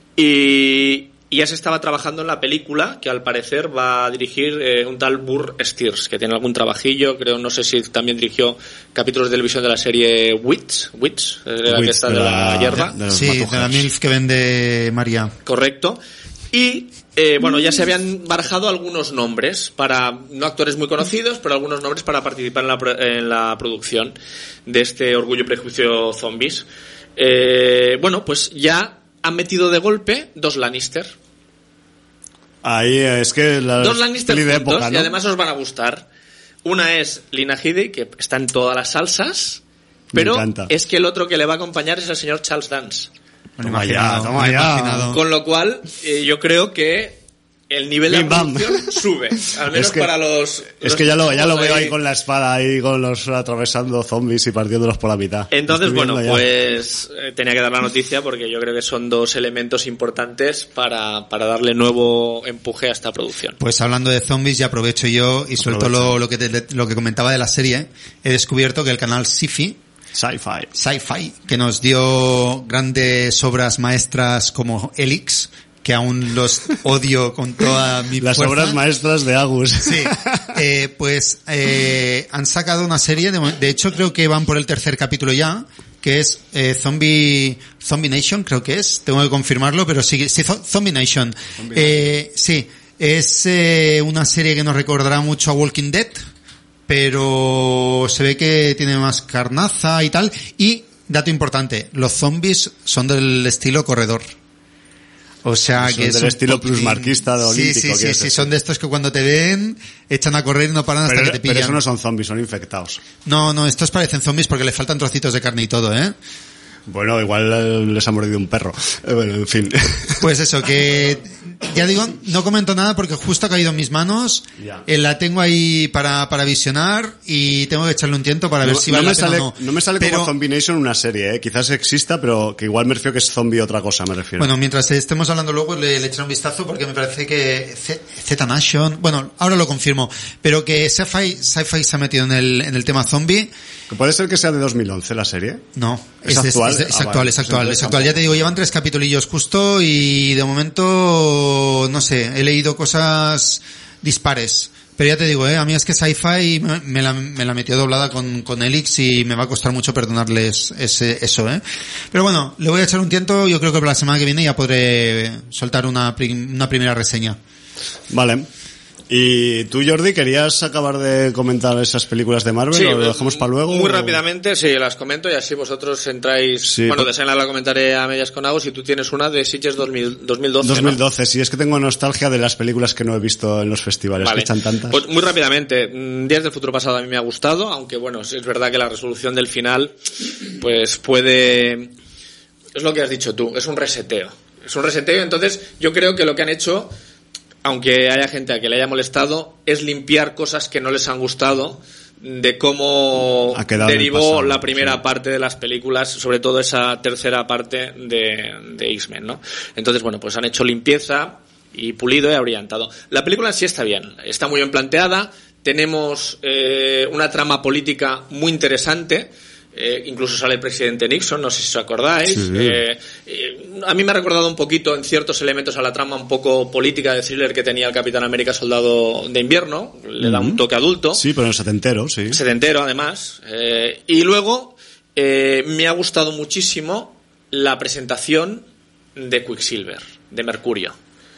Y, y ya se estaba trabajando en la película, que al parecer va a dirigir eh, un tal Burr Steers, que tiene algún trabajillo, creo, no sé si también dirigió capítulos de televisión de la serie Wits, Wits, eh, la que Wits, está de de la, la- hierba, de los Sí, de matujas. la MILF que vende María. correcto. Y, eh, bueno, ya se habían barajado algunos nombres para, no actores muy conocidos, pero algunos nombres para participar en la, pro- en la producción de este Orgullo y Prejuicio Zombies. Eh, bueno, pues ya han metido de golpe dos Lannister. Ahí es que la Dos Lannister peli de juntos, época, ¿no? y además os van a gustar. Una es Lina Headey, que está en todas las salsas, pero es que el otro que le va a acompañar es el señor Charles Dance. Toma ya, toma ya. Con lo cual, eh, yo creo que el nivel de producción sube, al menos es que, para los... Es los que ya lo, ya lo veo ahí ahí con la espada, ahí con los atravesando zombies y partiéndolos por la mitad. Entonces, bueno, pues eh, tenía que dar la noticia porque yo creo que son dos elementos importantes para, para darle nuevo empuje a esta producción. Pues hablando de zombies, ya aprovecho yo y suelto lo, lo, que te, lo que comentaba de la serie. He descubierto que el canal Sci-Fi, Sci-Fi. Sci-Fi, que nos dio grandes obras maestras como Helix, que aún los odio con toda mi Las fuerza. obras maestras de Agus. Sí, eh, pues eh, han sacado una serie, de, de hecho creo que van por el tercer capítulo ya, que es eh, Zombie Zombie Nation, creo que es, tengo que confirmarlo, pero sí, sí Zombie Nation. Zombie eh, sí, es eh, una serie que nos recordará mucho a Walking Dead, pero se ve que tiene más carnaza y tal, y dato importante, los zombies son del estilo corredor. O sea, son que es del estilo plusmarquista de olímpico. Sí, sí, sí, sí, son de estos que cuando te ven echan a correr y no paran hasta pero, que te pillan. Pero eso no son zombies, son infectados. No, no, estos parecen zombies porque le faltan trocitos de carne y todo, ¿eh? Bueno, igual les ha mordido un perro. Bueno, en fin. Pues eso, que ya digo, no comento nada porque justo ha caído en mis manos. Ya. Eh, la tengo ahí para, para visionar y tengo que echarle un tiento para ver no, si no vale me la pena sale, o no. No me sale pero, como Zombie Nation una serie, ¿eh? Quizás exista, pero que igual me refiero que es zombie otra cosa, me refiero. Bueno, mientras estemos hablando luego le, le echaré un vistazo porque me parece que Z-Nation, bueno, ahora lo confirmo, pero que Sci-Fi, Sci-Fi se ha metido en el, en el tema zombie. ¿Puede ser que sea de dos mil once la serie? No, es, es, actual. Es, es, es ah, actual, vale. es actual, es actual. Ya te digo, llevan tres capitulillos justo y de momento, no sé, he leído cosas dispares. Pero ya te digo, eh, a mí es que Sci-Fi me, me, la, me la metió doblada con, con Helix y me va a costar mucho perdonarles ese, eso, eh. Pero bueno, le voy a echar un tiento, yo creo que para la semana que viene ya podré soltar una, una primera reseña. Vale. ¿Y tú, Jordi, querías acabar de comentar esas películas de Marvel sí, o lo dejamos para luego? Muy o... rápidamente, sí, las comento y así vosotros entráis... Sí, bueno, por... de escena la comentaré a medias con Agus y tú tienes una de Sitges dos mil doce, dos mil doce, ¿no? sí, es que tengo nostalgia de las películas que no he visto en los festivales, vale. que echan tantas. Pues muy rápidamente, Días del Futuro Pasado a mí me ha gustado, aunque bueno, es verdad que la resolución del final pues puede... Es lo que has dicho tú, es un reseteo. Es un reseteo, entonces yo creo que lo que han hecho... aunque haya gente a que le haya molestado, es limpiar cosas que no les han gustado de cómo derivó pasado, la primera sí. parte de las películas, sobre todo esa tercera parte de, de X-Men, ¿no? Entonces, bueno, pues han hecho limpieza y pulido y abrillantado. La película en sí está bien, está muy bien planteada, tenemos eh, una trama política muy interesante. Eh, incluso sale el presidente Nixon, no sé si os acordáis. Sí. Eh, eh, a mí me ha recordado un poquito en ciertos elementos a la trama un poco política de thriller que tenía el Capitán América Soldado de Invierno. Le da uh-huh. un toque adulto. Sí, pero setentero, sí. Setentero, además. Eh, y luego eh, me ha gustado muchísimo la presentación de Quicksilver, de Mercurio.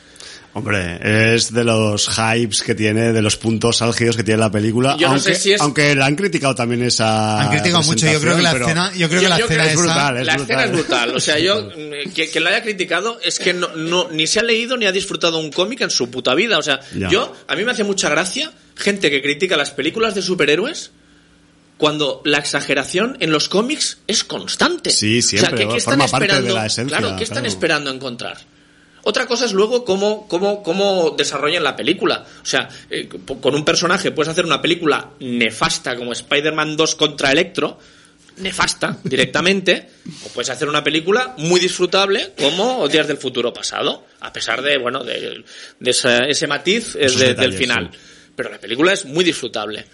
Hombre, es de los hypes que tiene, de los puntos álgidos que tiene la película. Yo no aunque, sé si es... aunque la han criticado también esa. Han criticado mucho, yo creo que la pero... escena, yo creo que la yo escena creo es brutal, es La brutal. escena es brutal. O sea, yo, que, que la haya criticado es que no, no, ni se ha leído ni ha disfrutado un cómic en su puta vida. O sea, ya. yo, a mí me hace mucha gracia gente que critica las películas de superhéroes cuando la exageración en los cómics es constante. Sí, siempre. O sea, ¿qué, qué forma están parte esperando? de la esencia. Claro, ¿qué están claro. esperando encontrar? Otra cosa es luego cómo, cómo, cómo desarrollan la película. O sea, eh, con un personaje puedes hacer una película nefasta como Spider-Man dos contra Electro, nefasta directamente, o puedes hacer una película muy disfrutable como Días del Futuro Pasado, a pesar de, bueno, de, de esa, ese matiz de, detalles, del final. Sí. Pero la película es muy disfrutable.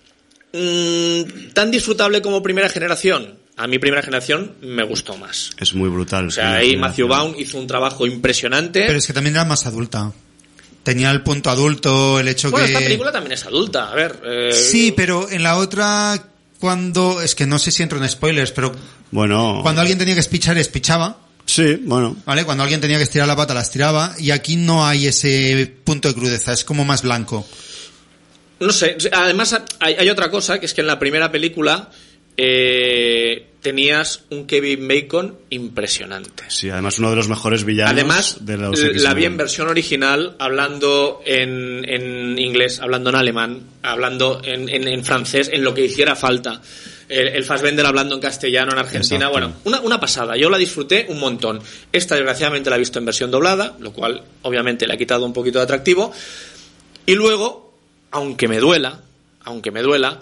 Mm, ¿Tan disfrutable como Primera Generación? A mi Primera Generación me gustó más. Es muy brutal. O sea, ahí Matthew Vaughn hizo un trabajo impresionante. Pero es que también era más adulta. Tenía el punto adulto, el hecho bueno, que... Bueno, esta película también es adulta, a ver... Eh... Sí, pero en la otra, cuando... Es que no sé si entro en spoilers, pero... Bueno... Cuando alguien tenía que espichar, espichaba. Sí, bueno. ¿Vale? Cuando alguien tenía que estirar la pata, la estiraba. Y aquí no hay ese punto de crudeza, es como más blanco. No sé, además hay, hay otra cosa, que es que en la primera película... eh, tenías un Kevin Bacon impresionante. Sí, además uno de los mejores villanos. Además, de los la vi en versión original, hablando en, en inglés, hablando en alemán, hablando en, en, en francés, en lo que hiciera falta. El, el Fassbender hablando en castellano en Argentina. Exacto. Bueno, una, una pasada. Yo la disfruté un montón. Esta, desgraciadamente, la he visto en versión doblada, lo cual, obviamente, le ha quitado un poquito de atractivo. Y luego, aunque me duela, aunque me duela,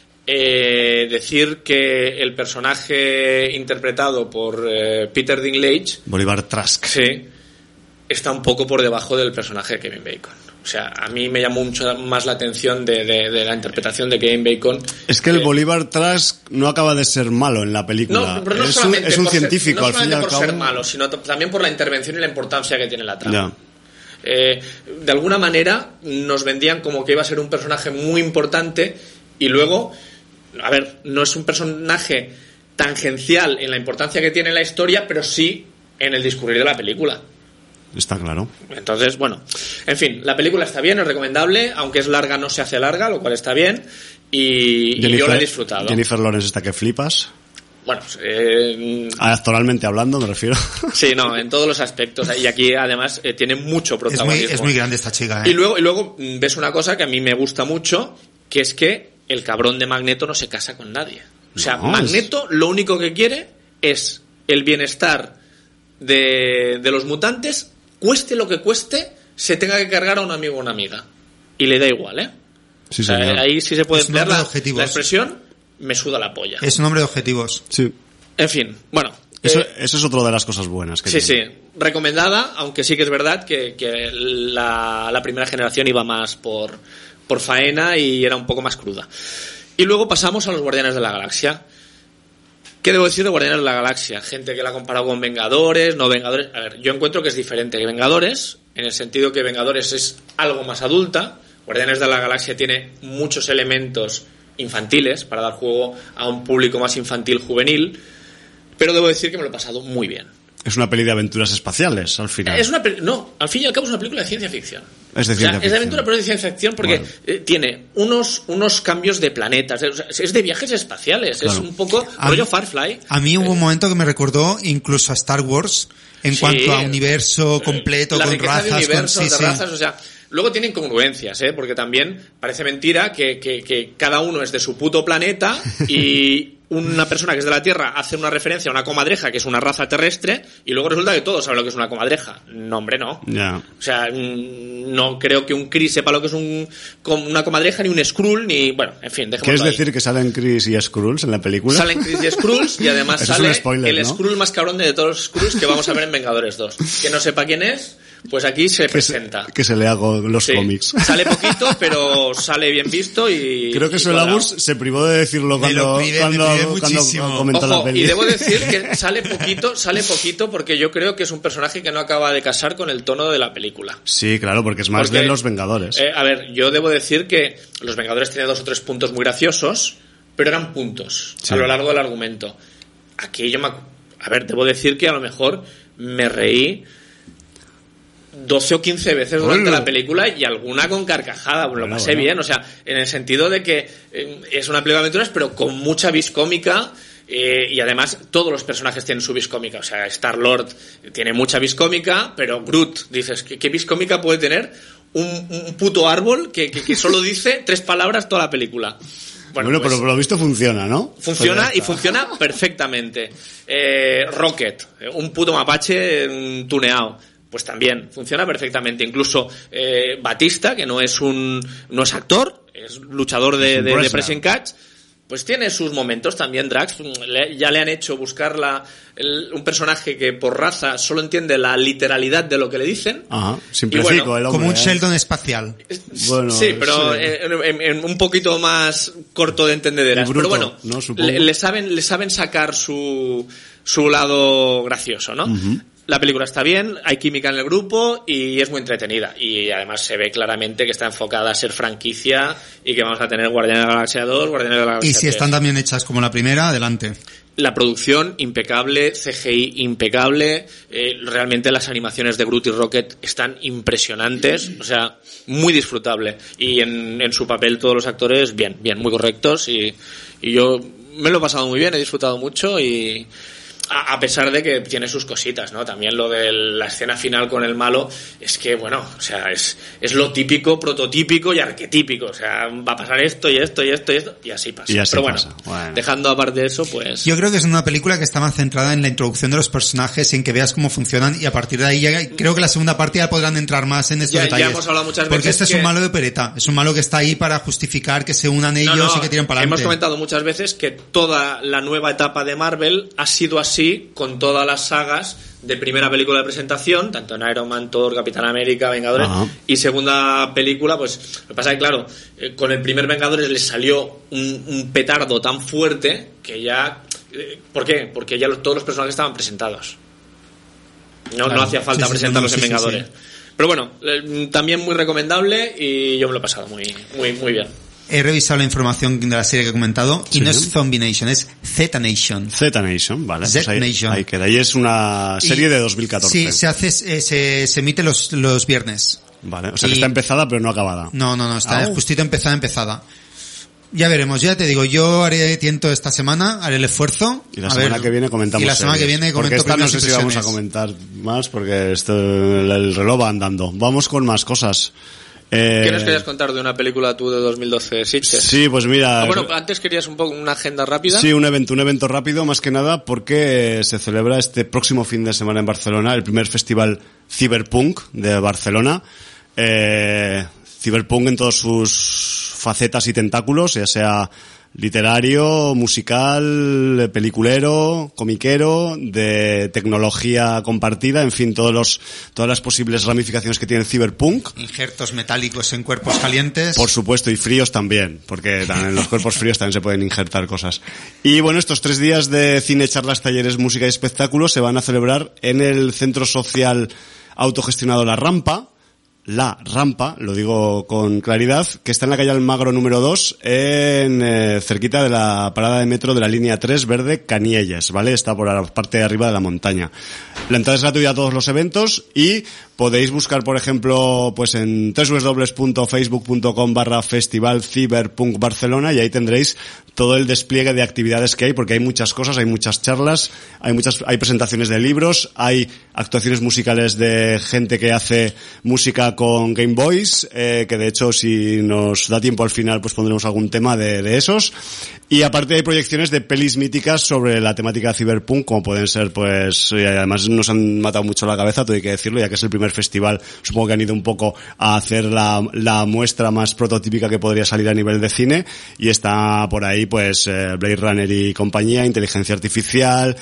Eh, decir que el personaje interpretado por eh, Peter Dinklage, Bolivar Trask, sí, está un poco por debajo del personaje de Kevin Bacon. O sea, a mí me llamó mucho más la atención de, de, de la interpretación de Kevin Bacon. Es que el eh, Bolivar Trask no acaba de ser malo en la película. No, pero no es un, es un científico, ser, no al fin y al por cabo. ser malo, sino también por la intervención y la importancia que tiene la trama. Ya. Eh, de alguna manera nos vendían como que iba a ser un personaje muy importante y luego, a ver, no es un personaje tangencial en la importancia que tiene en la historia, pero sí en el discurrir de la película. Está claro. Entonces, bueno, en fin, la película está bien, es recomendable, aunque es larga no se hace larga, lo cual está bien, y, Jennifer, y yo la he disfrutado. Jennifer Lawrence está que flipas. Bueno, eh, actualmente hablando me refiero. Sí, no, en todos los aspectos. Y aquí además eh, tiene mucho protagonismo. Es muy, es muy grande esta chica, ¿eh? Y luego, y luego ves una cosa que a mí me gusta mucho, que es que el cabrón de Magneto no se casa con nadie. O sea, no, Magneto es... lo único que quiere es el bienestar de, de los mutantes, cueste lo que cueste, se tenga que cargar a un amigo o una amiga. Y le da igual, ¿eh? Sí, o sea, señor. Ahí sí se puede es emplear la, la expresión, me suda la polla. Es un hombre de objetivos. Sí. En fin, bueno. Eso, eh, eso es otra de las cosas buenas que sí, tiene. Sí, recomendada, aunque sí que es verdad que, que la, la primera generación iba más por, por faena y era un poco más cruda. Y luego pasamos a los Guardianes de la Galaxia. ¿Qué debo decir de Guardianes de la Galaxia? Gente que la ha comparado con Vengadores, no Vengadores. A ver, yo encuentro que es diferente que Vengadores, en el sentido que Vengadores es algo más adulta. Guardianes de la Galaxia tiene muchos elementos infantiles para dar juego a un público más infantil juvenil, pero debo decir que me lo he pasado muy bien. Es una peli de aventuras espaciales, al final. Es una peli- no, al fin y al cabo es una película de ciencia ficción. Es de ciencia o sea, ficción. Es de aventura, pero es de ciencia ficción porque bueno. eh, tiene unos, unos cambios de planetas. O sea, es de viajes espaciales. Claro. Es un poco a rollo mí, Firefly. A mí hubo eh, un momento que me recordó incluso a Star Wars en sí, cuanto a universo completo, la con riqueza razas. de universos, con, sí, de sí. razas, o sea... Luego tienen congruencias, ¿eh? Porque también parece mentira que, que, que cada uno es de su puto planeta y una persona que es de la Tierra hace una referencia a una comadreja, que es una raza terrestre, y luego resulta que todos saben lo que es una comadreja. No, hombre, no. Yeah. O sea, no creo que un Kree sepa lo que es un, una comadreja, ni un Skrull, ni... Bueno, en fin, dejémoslo ¿Quieres ahí. decir que salen Kree y Skrulls en la película? Salen Kree y Skrulls y además Eso sale es un spoiler, el ¿no? Skrull más cabrón de todos los Skrulls que vamos a ver en Vengadores dos. Que no sepa quién es... Pues aquí se que presenta. Se, que se le hago los sí, cómics. Sale poquito, pero sale bien visto y... Creo que Solabus se privó de decirlo cuando, pide, cuando, cuando comentó Ojo, la peli. y debo decir que sale poquito, sale poquito porque yo creo que es un personaje que no acaba de casar con el tono de la película. Sí, claro, porque es más porque, de los Vengadores. Eh, a ver, yo debo decir que los Vengadores tenían dos o tres puntos muy graciosos, pero eran puntos sí. a lo largo del argumento. Aquí yo me... A ver, debo decir que a lo mejor me reí doce o quince veces durante bueno. la película y alguna con carcajada, bueno, lo pasé bueno. bien, o sea, en el sentido de que eh, es una película de aventuras pero con mucha vis cómica eh, y además todos los personajes tienen su vis cómica, o sea, Star-Lord tiene mucha vis cómica, pero Groot, dices, ¿qué, qué vis cómica puede tener un, un puto árbol que, que, que solo dice tres palabras toda la película? Bueno, bueno pues, pero por lo visto funciona, ¿no? Funciona pues y funciona perfectamente. Eh, Rocket, un puto mapache tuneado. Pues también funciona perfectamente. Incluso eh, Batista, que no es un no es actor, es luchador de, de, de pressing catch, pues tiene sus momentos también. Drax, le, ya le han hecho buscar la, el, un personaje que por raza solo entiende la literalidad de lo que le dicen. Ajá, simplifico bueno, el hombre, como un ¿eh? Sheldon espacial. Bueno, sí, pero sí. En, en, en un poquito más corto de entendederas. Bruto, pero bueno, ¿no? le, le saben le saben sacar su su lado gracioso, ¿no? Uh-huh. La película está bien, hay química en el grupo y es muy entretenida. Y además se ve claramente que está enfocada a ser franquicia y que vamos a tener Guardianes de la Galaxia dos, Guardianes de la Galaxia Y si tres. Están también hechas como la primera, adelante. La producción impecable, C G I impecable, eh, realmente las animaciones de Groot y Rocket están impresionantes, o sea, muy disfrutable. Y en, en su papel todos los actores bien, bien, muy correctos y, y yo me lo he pasado muy bien, he disfrutado mucho y a, a pesar de que tiene sus cositas, ¿no? También lo de la escena final con el malo es que, bueno, o sea, es, es lo típico, prototípico y arquetípico, o sea, va a pasar esto y esto y esto y esto y así pasa. Y así Pero bueno, pasa. Bueno, dejando aparte de eso, pues... Yo creo que es una película que está más centrada en la introducción de los personajes y en que veas cómo funcionan, y a partir de ahí ya, creo que la segunda parte ya podrán entrar más en estos Ya, detalles. ya hemos hablado muchas porque veces este es que- un malo de pereta, es un malo que está ahí para justificar que se unan ellos No, no, y que tiran para adelante. hemos comentado muchas veces que toda la nueva etapa de Marvel ha sido así con todas las sagas de primera película de presentación, tanto en Iron Man, Thor, Capitán América, Vengadores, Ajá. y segunda película, pues lo que pasa es que, claro, eh, con el primer Vengadores les salió un, un petardo tan fuerte que ya... eh, ¿Por qué? Porque ya los- todos los personajes estaban presentados. No, Claro. no hacía falta Sí, sí, presentarlos no, no, en sí, sí, Vengadores. sí. Pero bueno, eh, también muy recomendable y yo me lo he pasado muy, muy, muy bien. He revisado la información de la serie que he comentado y Sí. no es Zombie Nation, es Z Nation. Z Nation, vale. Z pues ahí, Nation. ahí queda. Y es una serie Y- de dos mil catorce. Sí, se hace, eh, se, se emite los, los viernes. Vale, o sea que y- está empezada pero no acabada. No, no, no, está Ah, oh. justito empezada, empezada. Ya veremos, ya te digo, yo haré tiento esta semana, haré el esfuerzo. Y la A semana ver, que viene comentamos Y la semana que series. viene Porque comento esta no primeras sé si vamos a impresiones. comentar más porque esto, el, el reloj va andando. Vamos con más cosas. Eh, ¿Qué nos querías contar de una película tú de dos mil doce, Sitges? Sí, pues mira... Ah, bueno, antes querías un poco una agenda rápida. Sí, un evento, un evento rápido, más que nada, porque se celebra este próximo fin de semana en Barcelona el primer festival Cyberpunk de Barcelona. Eh, Cyberpunk en todas sus facetas y tentáculos, ya sea literario, musical, peliculero, comiquero, de tecnología compartida, en fin, todos los, todas las posibles ramificaciones que tiene el Cyberpunk. Injertos metálicos en cuerpos calientes. Por supuesto, y fríos también, porque también en los cuerpos fríos también se pueden injertar cosas. Y bueno, estos tres días de cine, charlas, talleres, música y espectáculos se van a celebrar en el Centro Social Autogestionado La Rampa, La Rampa, lo digo con claridad, que está en la calle Almagro número dos, en eh, cerquita de la parada de metro de la línea tres verde Canielles, ¿vale? Está por la parte de arriba de la montaña. La entrada es gratuita a todos los eventos y podéis buscar, por ejemplo, pues en doble u doble u doble u punto facebook punto com barra festival Cyberpunk Barcelona, y ahí tendréis todo el despliegue de actividades que hay, porque hay muchas cosas, hay muchas charlas, hay muchas, hay presentaciones de libros, hay actuaciones musicales de gente que hace música con Game Boys, eh, que de hecho si nos da tiempo al final pues pondremos algún tema de, de esos, y aparte hay proyecciones de pelis míticas sobre la temática de Cyberpunk, como pueden ser pues, y además nos han matado mucho la cabeza, todo hay que decirlo, ya que es el primer festival, supongo que han ido un poco a hacer la, la muestra más prototípica que podría salir a nivel de cine, y está por ahí pues eh, Blade Runner y compañía, inteligencia artificial,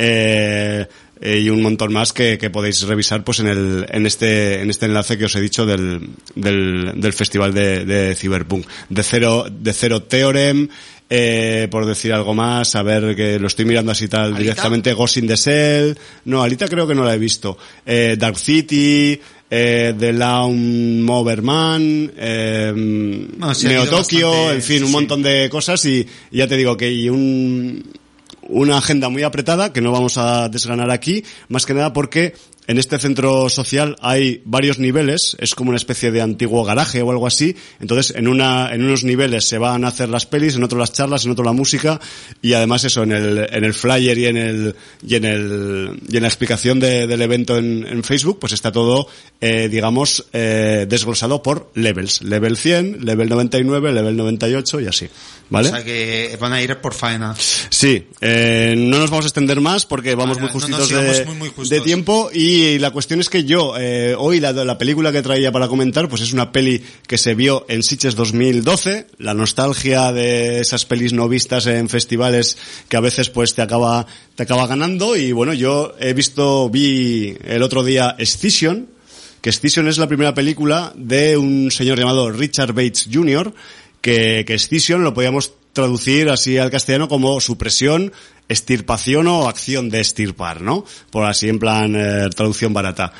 eh, eh, y un montón más que, que podéis revisar pues en el en este en este enlace que os he dicho del del, del festival de, de Cyberpunk, de cero de cero Theorem, eh, por decir algo más, a ver, que lo estoy mirando así tal ¿Alita? directamente, Ghost in the Shell, no, Alita creo que no la he visto, eh, Dark City, eh, The Lawn Mover Man, eh, Bueno, sí, ha Neo habido Tokyo, bastante, en fin, sí, un sí. montón de cosas, y, y ya te digo que y un una agenda muy apretada que no vamos a desgranar aquí, más que nada porque en este centro social hay varios niveles, es como una especie de antiguo garaje o algo así, entonces en una en unos niveles se van a hacer las pelis, en otros las charlas, en otro la música, y además eso, en el en el flyer y en el y en el y en la explicación de, del evento en, en Facebook, pues está todo eh, digamos eh, desglosado por levels, level cien, level noventa y nueve, level noventa y ocho y así, ¿vale? O sea que van a ir por faena. Sí, eh, no nos vamos a extender más porque vamos Vale, muy no, no, justitos sigamos de, muy, muy justos. de tiempo, y la cuestión es que yo, eh, hoy la, la película que traía para comentar pues es una peli que se vio en Sitges dos mil doce, la nostalgia de esas pelis no vistas en festivales que a veces pues te acaba, te acaba ganando, y bueno, yo he visto, vi el otro día Excision, que Excision es la primera película de un señor llamado Richard Bates junior, que, que Excision lo podíamos traducir así al castellano como supresión, extirpación o acción de extirpar, ¿no? Por así en plan eh, traducción barata.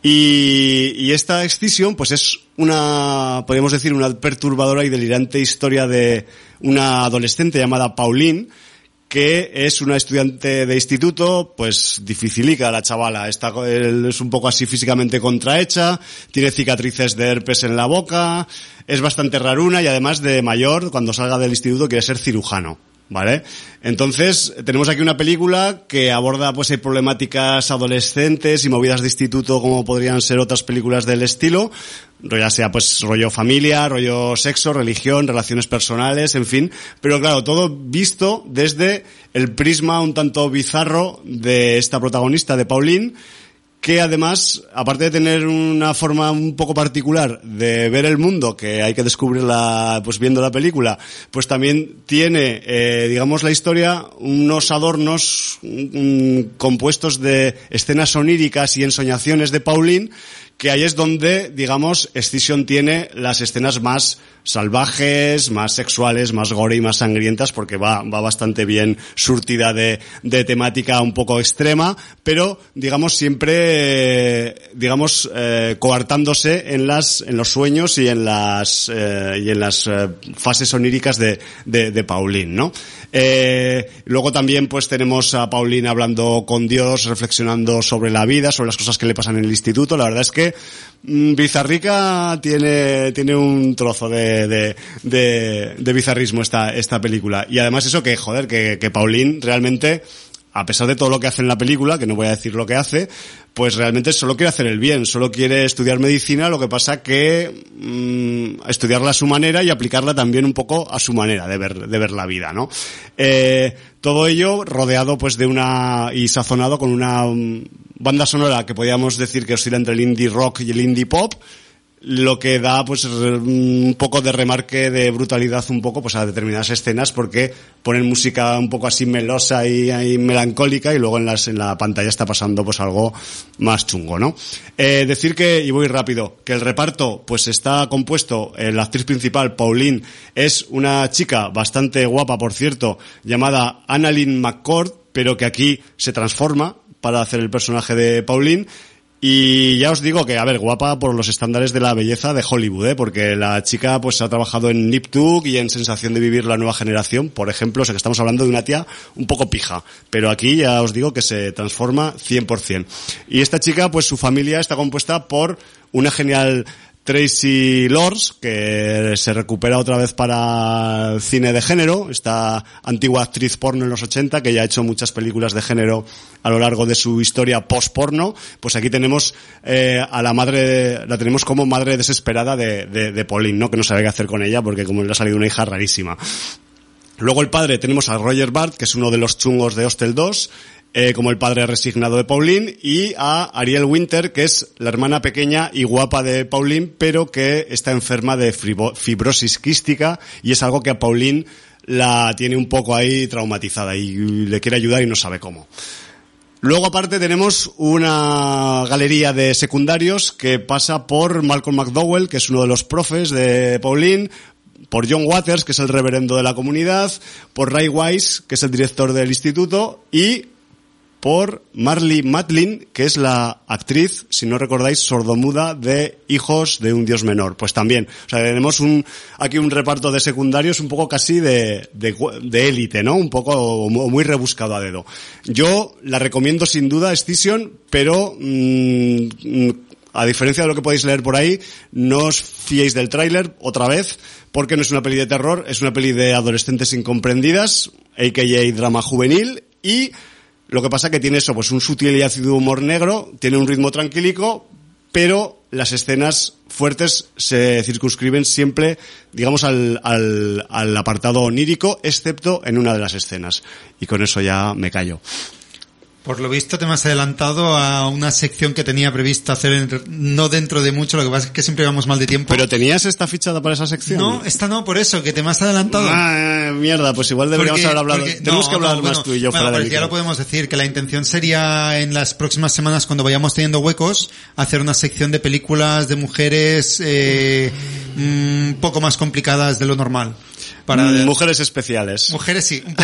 Y, y esta Excision pues es una, podríamos decir, una perturbadora y delirante historia de una adolescente llamada Pauline, que es una estudiante de instituto, pues dificilica la chavala, está, es un poco así físicamente contrahecha, tiene cicatrices de herpes en la boca, es bastante raruna, y además de mayor, cuando salga del instituto quiere ser cirujano, ¿vale? Entonces, tenemos aquí una película que aborda pues hay problemáticas adolescentes y movidas de instituto como podrían ser otras películas del estilo, ya sea pues rollo familia, rollo sexo, religión, relaciones personales, en fin, pero claro, todo visto desde el prisma un tanto bizarro de esta protagonista, de Pauline, que además, aparte de tener una forma un poco particular de ver el mundo, que hay que descubrirla pues viendo la película, pues también tiene, eh, digamos, la historia unos adornos um, compuestos de escenas oníricas y ensoñaciones de Pauline, que ahí es donde, digamos, Excision tiene las escenas más salvajes, más sexuales, más gore y más sangrientas, porque va, va bastante bien surtida de, de temática un poco extrema, pero, digamos, siempre, eh, digamos, eh, coartándose en las, en los sueños y en las, eh, y en las eh, fases oníricas de, de, de Pauline, ¿no? Eh, luego también, pues, tenemos a Pauline hablando con Dios, reflexionando sobre la vida, sobre las cosas que le pasan en el instituto. La verdad es que mmm, Bizarrica tiene, tiene un trozo de, de, de, de bizarrismo esta, esta película. Y además eso que, joder, que, que Pauline realmente, a pesar de todo lo que hace en la película, que no voy a decir lo que hace, pues realmente solo quiere hacer el bien, solo quiere estudiar medicina, lo que pasa que mmm, estudiarla a su manera y aplicarla también un poco a su manera de ver, de ver la vida, ¿no? Eh, todo ello rodeado pues de una, y sazonado con una um, banda sonora que podríamos decir que oscila entre el indie rock y el indie pop, lo que da pues un poco de remarque de brutalidad un poco pues a determinadas escenas, porque ponen música un poco así melosa y, y melancólica, y luego en las en la pantalla está pasando pues algo más chungo, ¿no? Eh, decir que, y voy rápido, que el reparto pues está compuesto, eh, la actriz principal, Pauline, es una chica bastante guapa, por cierto, llamada Annalyn McCord, pero que aquí se transforma para hacer el personaje de Pauline. Y ya os digo que, a ver, guapa por los estándares de la belleza de Hollywood, ¿eh? Porque la chica pues ha trabajado en Nip Tuck y en Sensación de Vivir, la nueva generación, por ejemplo. O sea que estamos hablando de una tía un poco pija, pero aquí ya os digo que se transforma cien por ciento. Y esta chica, pues su familia está compuesta por una genial Tracy Lords, que se recupera otra vez para el cine de género, esta antigua actriz porno en los ochenta, que ya ha hecho muchas películas de género a lo largo de su historia post-porno. Pues aquí tenemos eh, a la madre, la tenemos como madre desesperada de, de, de Pauline, ¿no? Que no sabe qué hacer con ella, porque como le ha salido una hija rarísima. Luego el padre, tenemos a Roger Bart, que es uno de los chungos de Hostel dos, Eh, como el padre resignado de Pauline, y a Ariel Winter, que es la hermana pequeña y guapa de Pauline, pero que está enferma de fibrosis quística, y es algo que a Pauline la tiene un poco ahí traumatizada y le quiere ayudar y no sabe cómo. Luego aparte tenemos una galería de secundarios que pasa por Malcolm McDowell, que es uno de los profes de Pauline, por John Waters, que es el reverendo de la comunidad, por Ray Wise, que es el director del instituto, y por Marlee Matlin, que es la actriz, si no recordáis, sordomuda de Hijos de un Dios Menor. Pues también, o sea, tenemos un, aquí un reparto de secundarios un poco casi de, de, de élite, ¿no? Un poco muy rebuscado a dedo. Yo la recomiendo sin duda, Excision, pero, mmm, a diferencia de lo que podéis leer por ahí, no os fiéis del tráiler otra vez, porque no es una peli de terror, es una peli de adolescentes incomprendidas, a k a drama juvenil, y lo que pasa que tiene eso, pues un sutil y ácido humor negro, tiene un ritmo tranquilico, pero las escenas fuertes se circunscriben siempre, digamos, al, al, al apartado onírico, excepto en una de las escenas. Y con eso ya me callo. Por lo visto te me has adelantado a una sección que tenía previsto hacer no dentro de mucho, lo que pasa es que siempre vamos mal de tiempo. ¿Pero tenías esta fichada para esa sección? No, esta no, por eso, que te me has adelantado. Ah, mierda, pues igual deberíamos porque, haber hablado. Porque, Tenemos no, que hablar no, más bueno, tú y yo bueno, fuera de ya lo podemos decir, que la intención sería en las próximas semanas, cuando vayamos teniendo huecos, hacer una sección de películas de mujeres eh, un poco más complicadas de lo normal. Para mujeres especiales. Mujeres sí, un poco.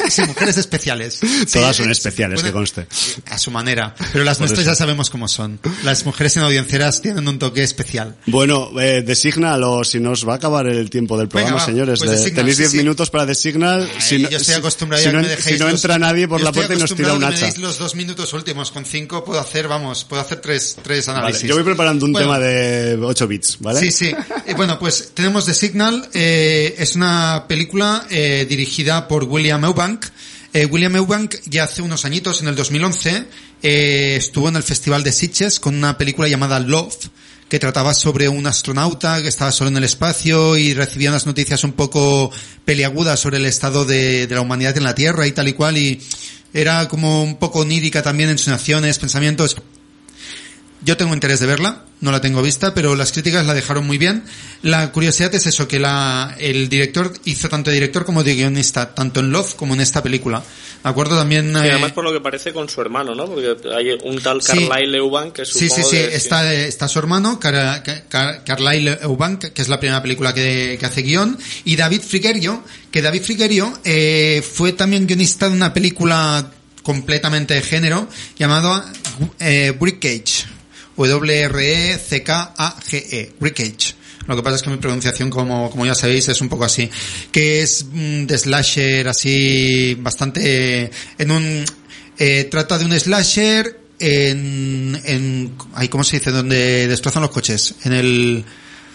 Sí, mujeres especiales. Todas Sí, son eh, especiales, bueno, que conste. A su manera. Pero las Por nuestras eso. ya sabemos cómo son. Las mujeres en audiencias tienen un toque especial. Bueno, eh, The Signal, o si nos va a acabar el tiempo del programa, Venga, va, señores. pues de- The Signal, tenéis sí, diez sí. minutos para The Signal. Ay, si no, yo estoy si- acostumbrado si ya no, que me en- dejéis si no los- entra nadie por yo la estoy puerta y nos tira un acostumbrado que hacha. me deis los dos minutos últimos. Con cinco puedo hacer, vamos, puedo hacer tres, tres Vale, análisis. yo voy preparando un Bueno, tema de ocho bits, ¿vale? Sí, sí. Eh, bueno, pues tenemos The Signal. Eh, es una película eh, dirigida por William Eubank. Eh, William Eubank ya hace unos añitos, en el dos mil once, eh, estuvo en el Festival de Sitges con una película llamada Love, que trataba sobre un astronauta que estaba solo en el espacio y recibía unas noticias un poco peliagudas sobre el estado de, de la humanidad en la Tierra y tal y cual, y era como un poco onírica también en sus acciones, pensamientos. Yo tengo interés de verla, no la tengo vista, pero las críticas la dejaron muy bien. La curiosidad es eso, que la, el director hizo tanto de director como de guionista, tanto en Love como en esta película. ¿De acuerdo? También... Sí, eh, además por lo que parece con su hermano, ¿no? Porque hay un tal Sí. Carlyle Eubank que Sí, supongo sí, sí, que- está, está su hermano, Car Car Carlyle Eubank, que es la primera película que, que hace guión, y David Frigerio, que David Frigerio eh, fue también guionista de una película completamente de género, llamada eh, Wreckage, W R E C K A G E, Wreckage. Lo que pasa es que mi pronunciación, como, como ya sabéis, es un poco así. Que es mm, de slasher así, bastante, en un, eh, trata de un slasher en, en, ay, ¿cómo se dice? Donde destrozan los coches. En el,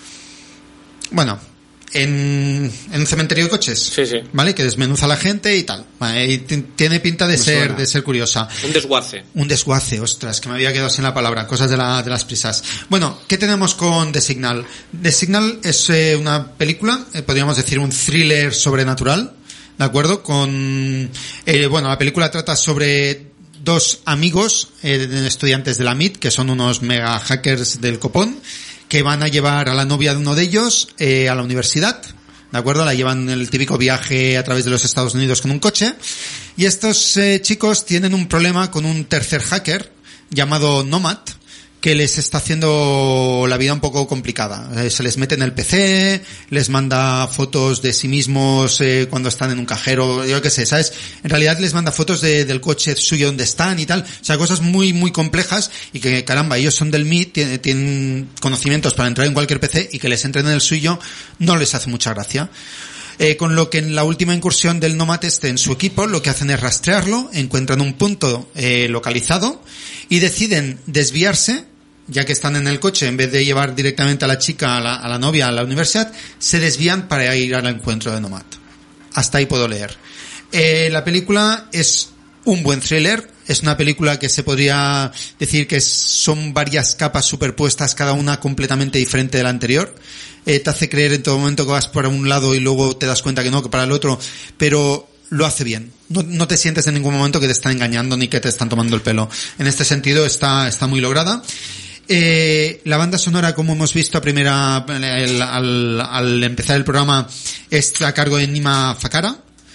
bueno, en, en un cementerio de coches. Sí, sí. ¿Vale? Que desmenuza a la gente y tal. Vale, y t- tiene pinta de Me ser, suena. de ser curiosa. Un desguace. Un desguace, ostras, que me había quedado sin la palabra, cosas de, la, de las prisas. Bueno, ¿qué tenemos con The Signal? The Signal es eh, una película, eh, podríamos decir un thriller sobrenatural, ¿de acuerdo? Con, eh, bueno, la película trata sobre dos amigos, eh, estudiantes de la M I T, que son unos mega hackers del copón, que van a llevar a la novia de uno de ellos eh, a la universidad. ¿De acuerdo? La llevan en el típico viaje a través de los Estados Unidos con un coche. Y estos eh, chicos tienen un problema con un tercer hacker llamado Nomad, que les está haciendo la vida un poco complicada. Eh, se les mete en el P C, les manda fotos de sí mismos eh, cuando están en un cajero, yo qué sé, ¿sabes? En realidad les manda fotos de, del coche suyo donde están y tal. O sea, cosas muy, muy complejas y que, caramba, ellos son del M I T, tienen, tienen conocimientos para entrar en cualquier P C y que les entren en el suyo no les hace mucha gracia. Eh, con lo que en la última incursión del Nomad este en su equipo, lo que hacen es rastrearlo, encuentran un punto eh, localizado y deciden desviarse, ya que están en el coche, en vez de llevar directamente a la chica, a la, a la novia, a la universidad, se desvían para ir al encuentro de Nomad. Hasta ahí puedo leer. Eh, la película es un buen thriller, es una película que se podría decir que son varias capas superpuestas, cada una completamente diferente de la anterior. Eh, te hace creer en todo momento que vas para un lado y luego te das cuenta que no, que para el otro, pero lo hace bien. No, no te sientes en ningún momento que te están engañando ni que te están tomando el pelo. En este sentido está, está muy lograda. Eh, la banda sonora, como hemos visto a primera, el, al, al empezar el programa, es a cargo de Nima Fakara.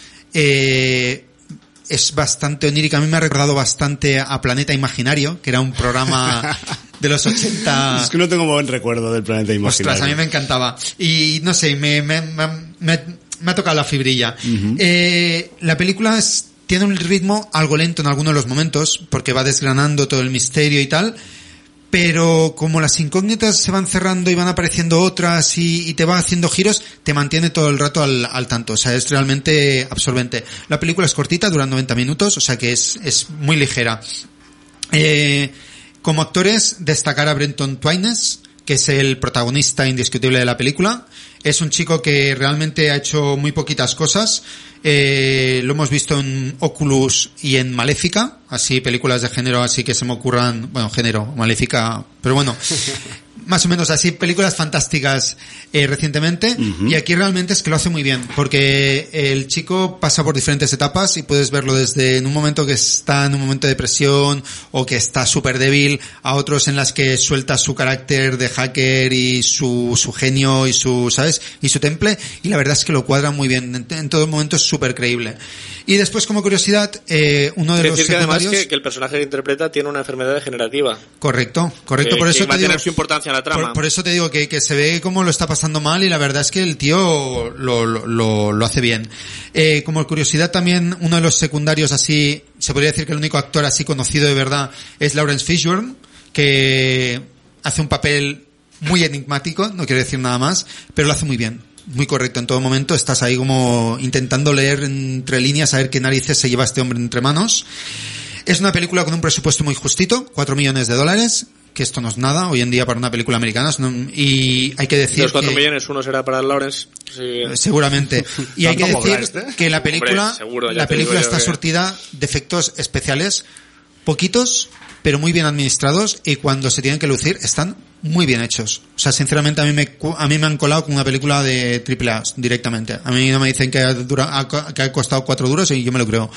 Eh, es bastante onírica. A mí me ha recordado bastante a Planeta Imaginario, que era un programa de los ochenta. Es que no tengo buen recuerdo del Planeta Imaginario. Ostras, a mí me encantaba. Y no sé, me, me, me, me, me ha tocado la fibrilla. Uh-huh. Eh, la película es, tiene un ritmo algo lento en algunos de los momentos, porque va desgranando todo el misterio y tal. Pero como las incógnitas se van cerrando y van apareciendo otras y, y te va haciendo giros, te mantiene todo el rato al, al tanto. O sea, es realmente absorbente. La película es cortita, dura noventa minutos, o sea que es, es muy ligera. Eh, como actores, destacar a Brenton Twines, que es el protagonista indiscutible de la película. Es un chico que realmente ha hecho muy poquitas cosas. Eh, lo hemos visto en Oculus y en Maléfica, así películas de género así que se me ocurran, bueno, género, Maléfica, pero bueno, más o menos así, películas fantásticas eh, recientemente, uh-huh. Y aquí realmente es que lo hace muy bien, porque el chico pasa por diferentes etapas y puedes verlo desde en un momento que está en un momento de depresión o que está súper débil, a otros en las que suelta su carácter de hacker y su, su genio y su, ¿sabes? Y su temple, y la verdad es que lo cuadra muy bien, en, en todo momento es súper creíble. Y después, como curiosidad, eh, uno de es los decir, secundarios... que además que, que el personaje que interpreta tiene una enfermedad degenerativa. Correcto, correcto, que, por eso que va te a digo... tener su importancia relevancia en la trama. Por, por eso te digo que, que se ve cómo lo está pasando mal y la verdad es que el tío lo, lo, lo, lo hace bien. Eh, como curiosidad también, uno de los secundarios así, se podría decir que el único actor así conocido de verdad es Lawrence Fishburne, que hace un papel muy enigmático, no quiero decir nada más, pero lo hace muy bien. Muy correcto, en todo momento estás ahí como intentando leer entre líneas a ver qué narices se lleva este hombre entre manos. Es una película con un presupuesto muy justito, cuatro millones de dólares, que esto no es nada hoy en día para una película americana, y hay que decir de los cuatro que, millones uno será para Lawrence, sí. Seguramente, y hay que decir este? que la película Hombre, seguro, la película está que... surtida de efectos especiales, poquitos, pero muy bien administrados, y cuando se tienen que lucir están muy bien hechos. O sea, sinceramente a mí me a mí me han colado con una película de triple A directamente. A mí no me dicen que ha, dura, que ha costado cuatro duros y yo me lo creo.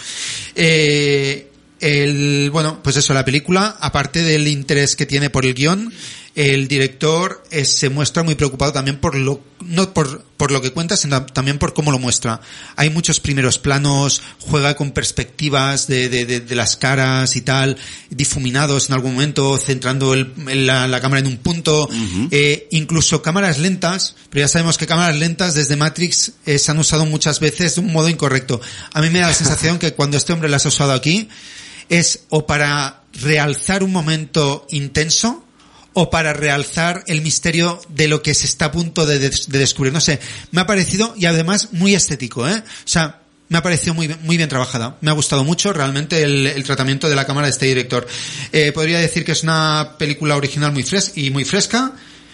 Eh, el bueno, pues eso, la película, aparte del interés que tiene por el guión, el director eh, se muestra muy preocupado también por lo no por por lo que cuenta, sino también por cómo lo muestra. Hay muchos primeros planos, juega con perspectivas de de, de, de las caras y tal, difuminados en algún momento, centrando el, la, la cámara en un punto, uh-huh. eh, incluso cámaras lentas, pero ya sabemos que cámaras lentas desde Matrix eh, se han usado muchas veces de un modo incorrecto. A mí me da la sensación que cuando este hombre las ha usado aquí es o para realzar un momento intenso o para realzar el misterio de lo que se está a punto de, de, de descubrir. No sé, me ha parecido, y además muy estético, ¿eh? O sea, me ha parecido muy, muy bien trabajada. Me ha gustado mucho realmente el, el tratamiento de la cámara de este director. Eh, podría decir que es una película original muy fresca y muy fresca.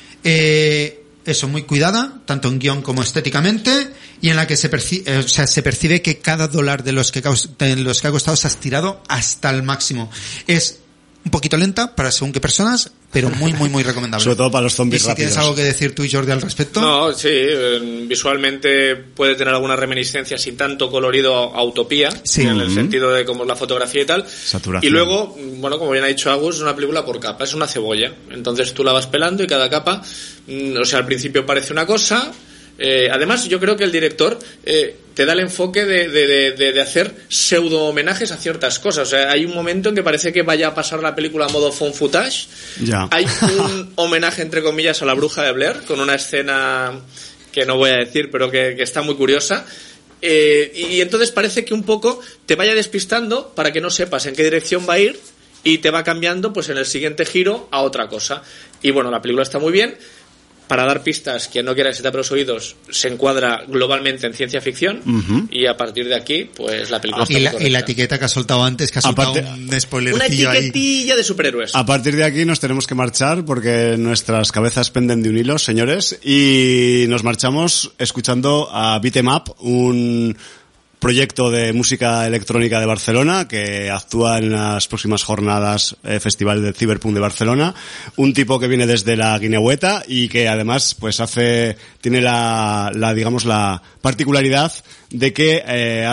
Eh, eso, muy cuidada, tanto en guión como estéticamente, y en la que se percibe, eh, o sea, se percibe que cada dólar de los que, de los que ha costado se ha estirado hasta el máximo. Es un poquito lenta para según qué personas, pero muy, muy, muy recomendable. Sobre todo para los zombies ¿Y si rápidos. tienes algo que decir tú y Jordi al respecto? No, sí, eh, visualmente puede tener alguna reminiscencia sin tanto colorido a Utopía, sí. en el sentido de cómo es la fotografía y tal. Saturación. Y luego, bueno, como bien ha dicho Agus, es una película por capa, es una cebolla. Entonces tú la vas pelando y cada capa, mm, o sea, al principio parece una cosa. Eh, además, yo creo que el director eh, te da el enfoque de, de, de, de hacer pseudo homenajes a ciertas cosas. O sea, hay un momento en que parece que vaya a pasar la película a modo found footage. Ya. Hay un homenaje, entre comillas, a la bruja de Blair, con una escena que no voy a decir, pero que, que está muy curiosa. Eh, y entonces parece que un poco te vaya despistando para que no sepas en qué dirección va a ir y te va cambiando pues en el siguiente giro a otra cosa. Y bueno, la película está muy bien. Para dar pistas, quien no quiera que se tape los oídos, se encuadra globalmente en ciencia ficción, uh-huh. y a partir de aquí, pues la película está y la, correcta. y la etiqueta que ha soltado antes, que ha soltado Aparte, un spoilercillo una etiquetilla ahí. de superhéroes. A partir de aquí nos tenemos que marchar porque nuestras cabezas penden de un hilo, señores, y nos marchamos escuchando a Beat 'em Up, un proyecto de música electrónica de Barcelona que actúa en las próximas jornadas eh, Festival del Cyberpunk de Barcelona, un tipo que viene desde la Guinehueta y que además pues hace tiene la, la digamos la particularidad de que eh,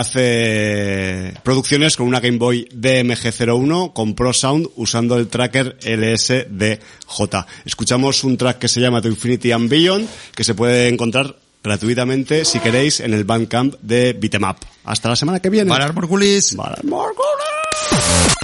hace producciones con una Game Boy D M G cero uno con Pro Sound usando el tracker L S D J. Escuchamos un track que se llama To Infinity and Beyond, que se puede encontrar gratuitamente, si queréis, en el Bandcamp de Beat 'em Up. Hasta la semana que viene. Valar Morgulis. Valar Morgulis.